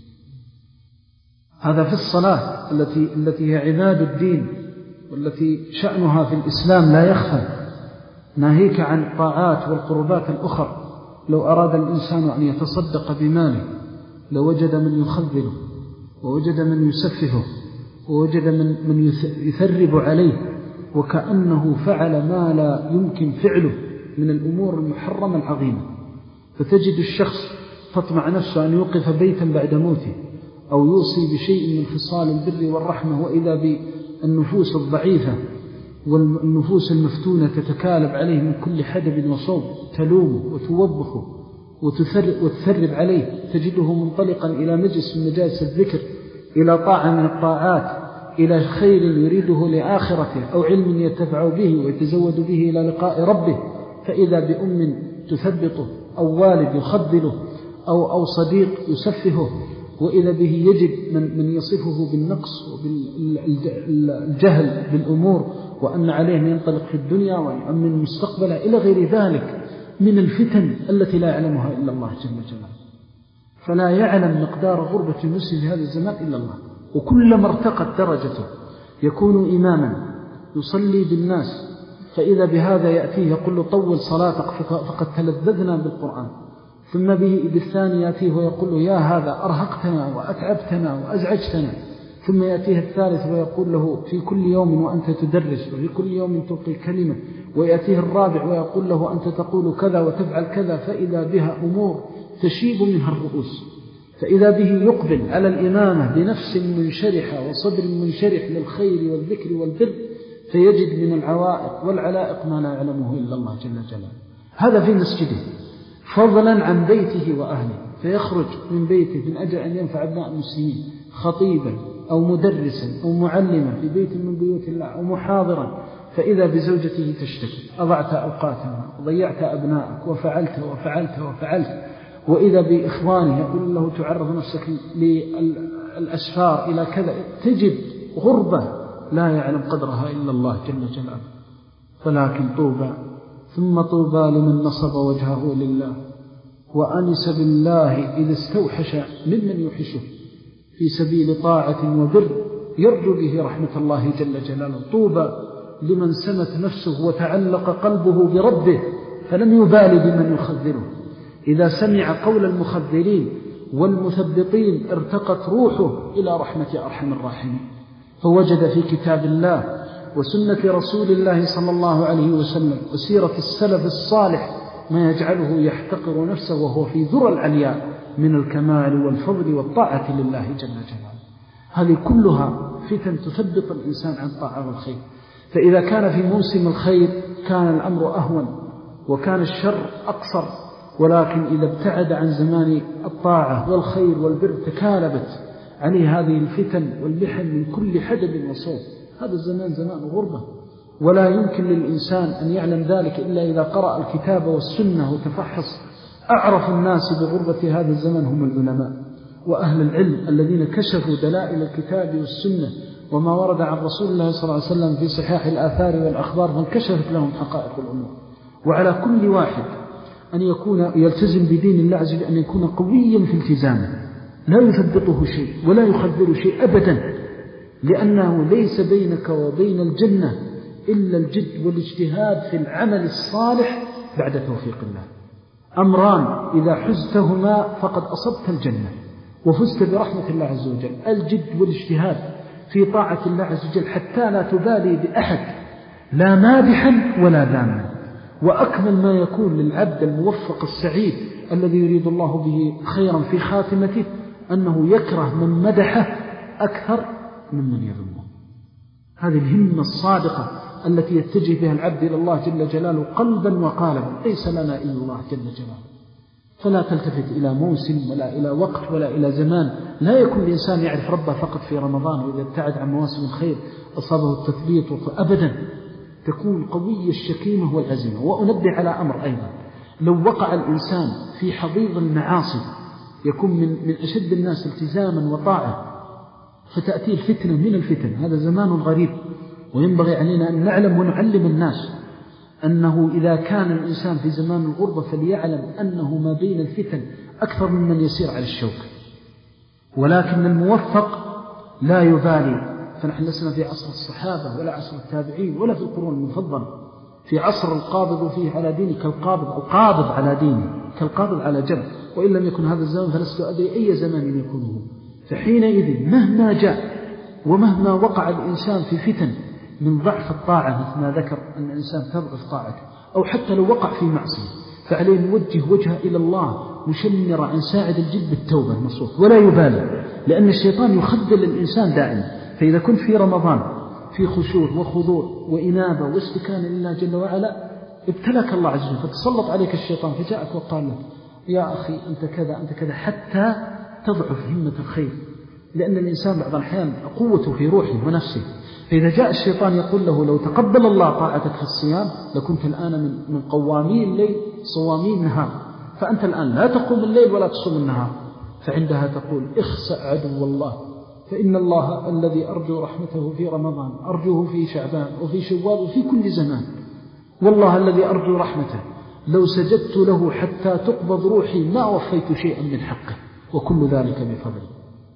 S2: هذا في الصلاة التي التي هي عماد الدين والتي شأنها في الإسلام لا يخفى، ناهيك عن الطاعات والقربات الأخرى. لو أراد الإنسان أن يتصدق بماله لوجد من يخذله ووجد من يسفهه ووجد من, من يثرب عليه وكأنه فعل ما لا يمكن فعله من الأمور المحرمة العظيمة. فتجد الشخص تطمع نفسه أن يوقف بيتا بعد موته أو يوصي بشيء من خصال البر والرحمة، وإذا بالنفوس الضعيفة والنفوس المفتونة تتكالب عليه من كل حدب وصوب، تلومه وتوبخه وتثرب عليه. تجده منطلقا إلى مجلس من مجالس الذكر، إلى طاعة من الطاعات، إلى خير يريده لآخرته أو علم يتفع به ويتزود به إلى لقاء ربه، فإذا بأم تثبطه أو والد يخذله أو, أو صديق يسفهه، وإذا به يجد من, من يصفه بالنقص وبالجهل بالأمور وأن عليه أن ينطلق في الدنيا ويؤمن مستقبله إلى غير ذلك من الفتن التي لا يعلمها إلا الله جل جلاله. فلا يعلم مقدار غربة المسلم في هذا الزمان إلا الله. وكلما ارتقت درجته يكون إماما يصلي بالناس، فإذا بهذا يأتيه يقول له طول صلاتك فقد تلذذنا بالقرآن، ثم به بالثاني يأتيه ويقول له يا هذا أرهقتنا وأتعبتنا وأزعجتنا، ثم يأتيه الثالث ويقول له في كل يوم وأنت تدرس وفي كل يوم تلقي كلمة، ويأتيه الرابع ويقول له أنت تقول كذا وتفعل كذا، فإذا بها أمور تشيب منها الرؤوس. فإذا به يقبل على الإمامة بنفس منشرحة وصدر منشرح للخير والذكر والبر، فيجد من العوائق والعلائق ما لا يعلمه إلا الله جل جلاله. هذا في مسجده، فضلا عن بيته وأهله. فيخرج من بيته من أجل أن ينفع أبناء المسلمين خطيبا أو مدرسا أو معلما في بيت من بيوت الله أو محاضرا، فإذا بزوجته تشتكي أضعت أوقاتنا وضيعت أبنائك وفعلت وفعلت وفعلت، وإذا بإخوانه يقول له تعرض نفسك للأسفار إلى كذا. تجد غربة لا يعلم قدرها إلا الله جل جلاله. فلكن طوبى ثم طوبى لمن نصب وجهه لله وأنس بالله إذا استوحش ممن يوحشه في سبيل طاعة وبر يرجو به رحمة الله جل جلاله. طوبى لمن سمت نفسه وتعلق قلبه بربه فلم يبالي بمن يخذله. إذا سمع قول المخذلين والمثبطين ارتقت روحه إلى رحمة أرحم الراحمين، فوجد في كتاب الله وسنة رسول الله صلى الله عليه وسلم وسيرة السلف الصالح ما يجعله يحتقر نفسه وهو في ذرى العلياء من الكمال والفضل والطاعة لله جل جلاله. هذه كلها فتن تثبط الإنسان عن الطاعة والخير. فإذا كان في موسم الخير كان الأمر أهون وكان الشر أقصر، ولكن إذا ابتعد عن زمان الطاعة والخير والبر تكالبت عليه هذه الفتن والمحن من كل حدب وصوب. هذا الزمان زمان غربة، ولا يمكن للإنسان أن يعلم ذلك إلا إذا قرأ الكتاب والسنة وتفحص. أعرف الناس بغربة هذا الزمان هم العلماء وأهل العلم الذين كشفوا دلائل الكتاب والسنة وما ورد عن رسول الله صلى الله عليه وسلم في صحاح الآثار والأخبار، فانكشفت لهم حقائق الأمور. وعلى كل واحد أن يكون يلتزم بدين الله عز وجل أن يكون قويا في التزامه، لا يثبطه شيء ولا يخذل شيء أبدا، لأنه ليس بينك وبين الجنة إلا الجد والاجتهاد في العمل الصالح بعد توفيق الله. أمران إذا حزتهما فقد أصبت الجنة وفزت برحمة الله عز وجل: الجد والاجتهاد في طاعة الله عز وجل حتى لا تبالي بأحد، لا مادحا ولا ذاما. وأكمل ما يكون للعبد الموفق السعيد الذي يريد الله به خيرا في خاتمته أنه يكره من مدحه أكثر ممن يذمه. هذه الهمة الصادقة التي يتجه بها العبد إلى الله جل جلاله قلبا وقالبا، ليس لنا إلا الله جل جلاله. فلا تلتفت إلى موسم ولا إلى وقت ولا إلى زمان. لا يكون الإنسان يعرف ربه فقط في رمضان، وإذا ابتعد عن مواسم الخير أصابه التثبيط أبدا. تكون قوي الشكيمة والعزيمة. وأنبه على أمر أيضا، لو وقع الإنسان في حضيض المعاصي يكون من, من أشد الناس التزاما وطاعة، فتأتي الفتنة من الفتن. هذا زمان غريب، وينبغي علينا أن نعلم ونعلم الناس أنه إذا كان الإنسان في زمان الغربة فليعلم أنه ما بين الفتن أكثر ممن يسير على الشوك. ولكن الموفق لا يبالي. فنحن لسنا في عصر الصحابة ولا عصر التابعين ولا في القرون المفضلة، في عصر القابض فيه على ديني كالقابض، القابض على ديني كالقابض على جبل. وإن لم يكن هذا الزمان فلست أدري أي زمان يكونه. فحينئذ مهما جاء ومهما وقع الإنسان في فتن من ضعف الطاعة، مثل ما ذكر أن الإنسان تضعف طاعته، أو حتى لو وقع في معصية، فعليه نوجه وجهه إلى الله مشمر عن ساعد الجد بالتوبة النصوح، ولا يبالي، لأن الشيطان يخذل الإنسان دائما. فإذا كنت في رمضان في خشوع وخضوع وإنابة واستكانة لله جل وعلا، ابتلك الله عز وجل فتسلط عليك الشيطان فجاءك وقال لك يا أخي أنت كذا أنت كذا، حتى تضعف همة الخير. لأن الإنسان بعض الأحيان قوته في روحه ونفسه. فإذا جاء الشيطان يقول له لو تقبل الله طاعتك في الصيام لكنت الآن من, من قوامي الليل صوامي النهار، فأنت الآن لا تقوم الليل ولا تصوم النهار. فعندها تقول اخسأ عدو الله، فإن الله الذي أرجو رحمته في رمضان أرجوه في شعبان وفي شوال وفي كل زمان. والله الذي أرجو رحمته لو سجدت له حتى تقبض روحي ما وفيت شيئا من حقه، وكل ذلك بفضله.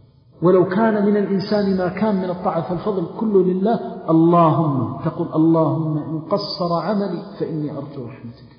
S2: ولو كان من الإنسان ما كان من الطاعة فالفضل كله لله. اللهم تقول اللهم إن قصر عملي فإني أرجو رحمتك.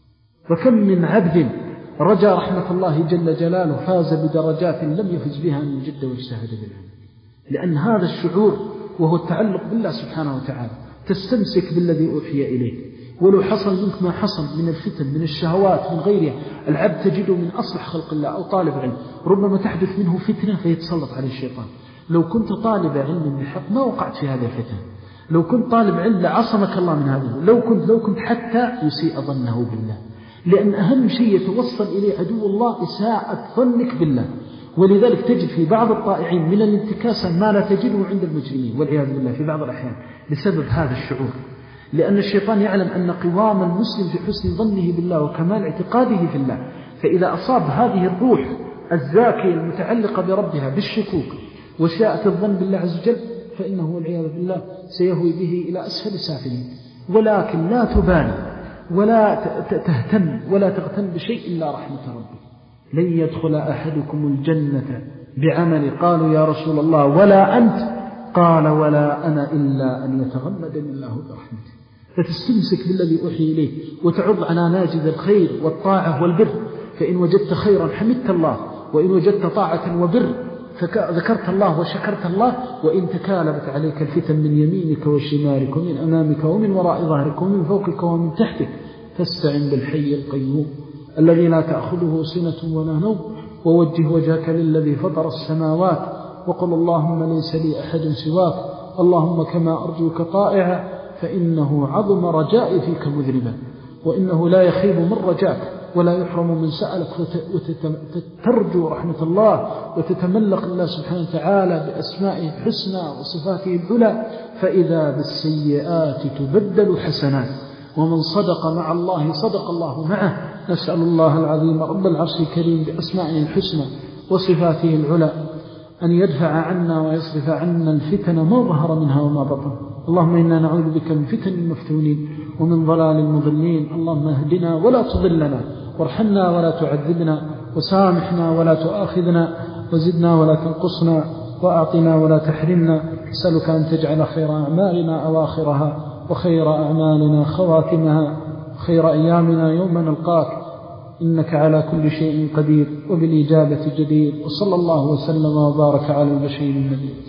S2: وكم من عبد رجى رحمة الله جل جلاله فاز بدرجات لم يفز بها من جد واجتهد بالعمل. لأن هذا الشعور وهو التعلق بالله سبحانه وتعالى، تستمسك بالذي أوحي إليك. ولو حصل منك ما حصل من الفتن من الشهوات من غيرها، العبد تجده من أصلح خلق الله أو طالب علم، ربما تحدث منه فتنة فيتسلط عليه الشيطان. لو كنت طالب علم بالحق ما وقعت في هذه الفتنة. لو كنت طالب علم لعصمك الله من هذه. لو كنت لو كنت حتى يسيء ظنه بالله، لأن أهم شيء يتوصل إليه عدو الله إساءة ظنك بالله. ولذلك تجد في بعض الطائعين من الانتكاسة ما لا تجده عند المجرمين والعياذ بالله في بعض الأحيان بسبب هذا الشعور. لأن الشيطان يعلم أن قوام المسلم في حسن ظنه بالله وكمال اعتقاده في الله. فإذا أصاب هذه الروح الزاكية المتعلقة بربها بالشكوك وشاءت الظن بالله عز وجل، فإنه والعياذ بالله سيهوي به إلى أسفل سافلين. ولكن لا تبالي ولا تهتم ولا تغتم بشيء إلا رحمة ربك. لن يدخل أحدكم الجنة بعمل. قالوا يا رسول الله ولا أنت؟ قال ولا أنا إلا أن يتغمدني الله برحمته. فتستمسك بالذي أوحي إليه وتعض على ناجذ الخير والطاعة والبر. فإن وجدت خيرا حمدت الله، وإن وجدت طاعة وبر فذكرت الله وشكرت الله. وإن تكالبت عليك الفتن من يمينك وشمالك ومن أمامك ومن وراء ظهرك ومن فوقك ومن تحتك فاستعن بالحي القيوم الذي لا تأخذه سنة ولا نوم، ووجه وجهك للذي فطر السماوات وقل اللهم ليس لي أحد سواك، اللهم كما أرجوك طائعا فإنه عظم رجائي فيك مذنبا، وإنه لا يخيب من رجاك ولا يحرم من سألك، فترجو رحمة الله وتتملق الله سبحانه وتعالى بأسمائه الحسنى وصفاته العلى. فإذا بالسيئات تبدل حسنات، ومن صدق مع الله صدق الله معه. نسأل الله العظيم رب العرش الكريم بأسمائه الحسنى وصفاته العلى أن يدفع عنا ويصرف عنا الفتن ما ظهر منها وما بطن. اللهم إنا نعوذ بك من فتن المفتونين ومن ضلال المضلين. اللهم اهدنا ولا تضلنا، وارحمنا ولا تعذبنا، وسامحنا ولا تؤاخذنا، وزدنا ولا تنقصنا، وأعطنا ولا تحرمنا. أسألك أن تجعل خير أعمالنا أواخرها، وخير أعمالنا خواتمها، خير أيامنا يوم نلقاك، إنك على كل شيء قدير وبالإجابة جدير. وصلى الله وسلم وبارك على البشير النبي.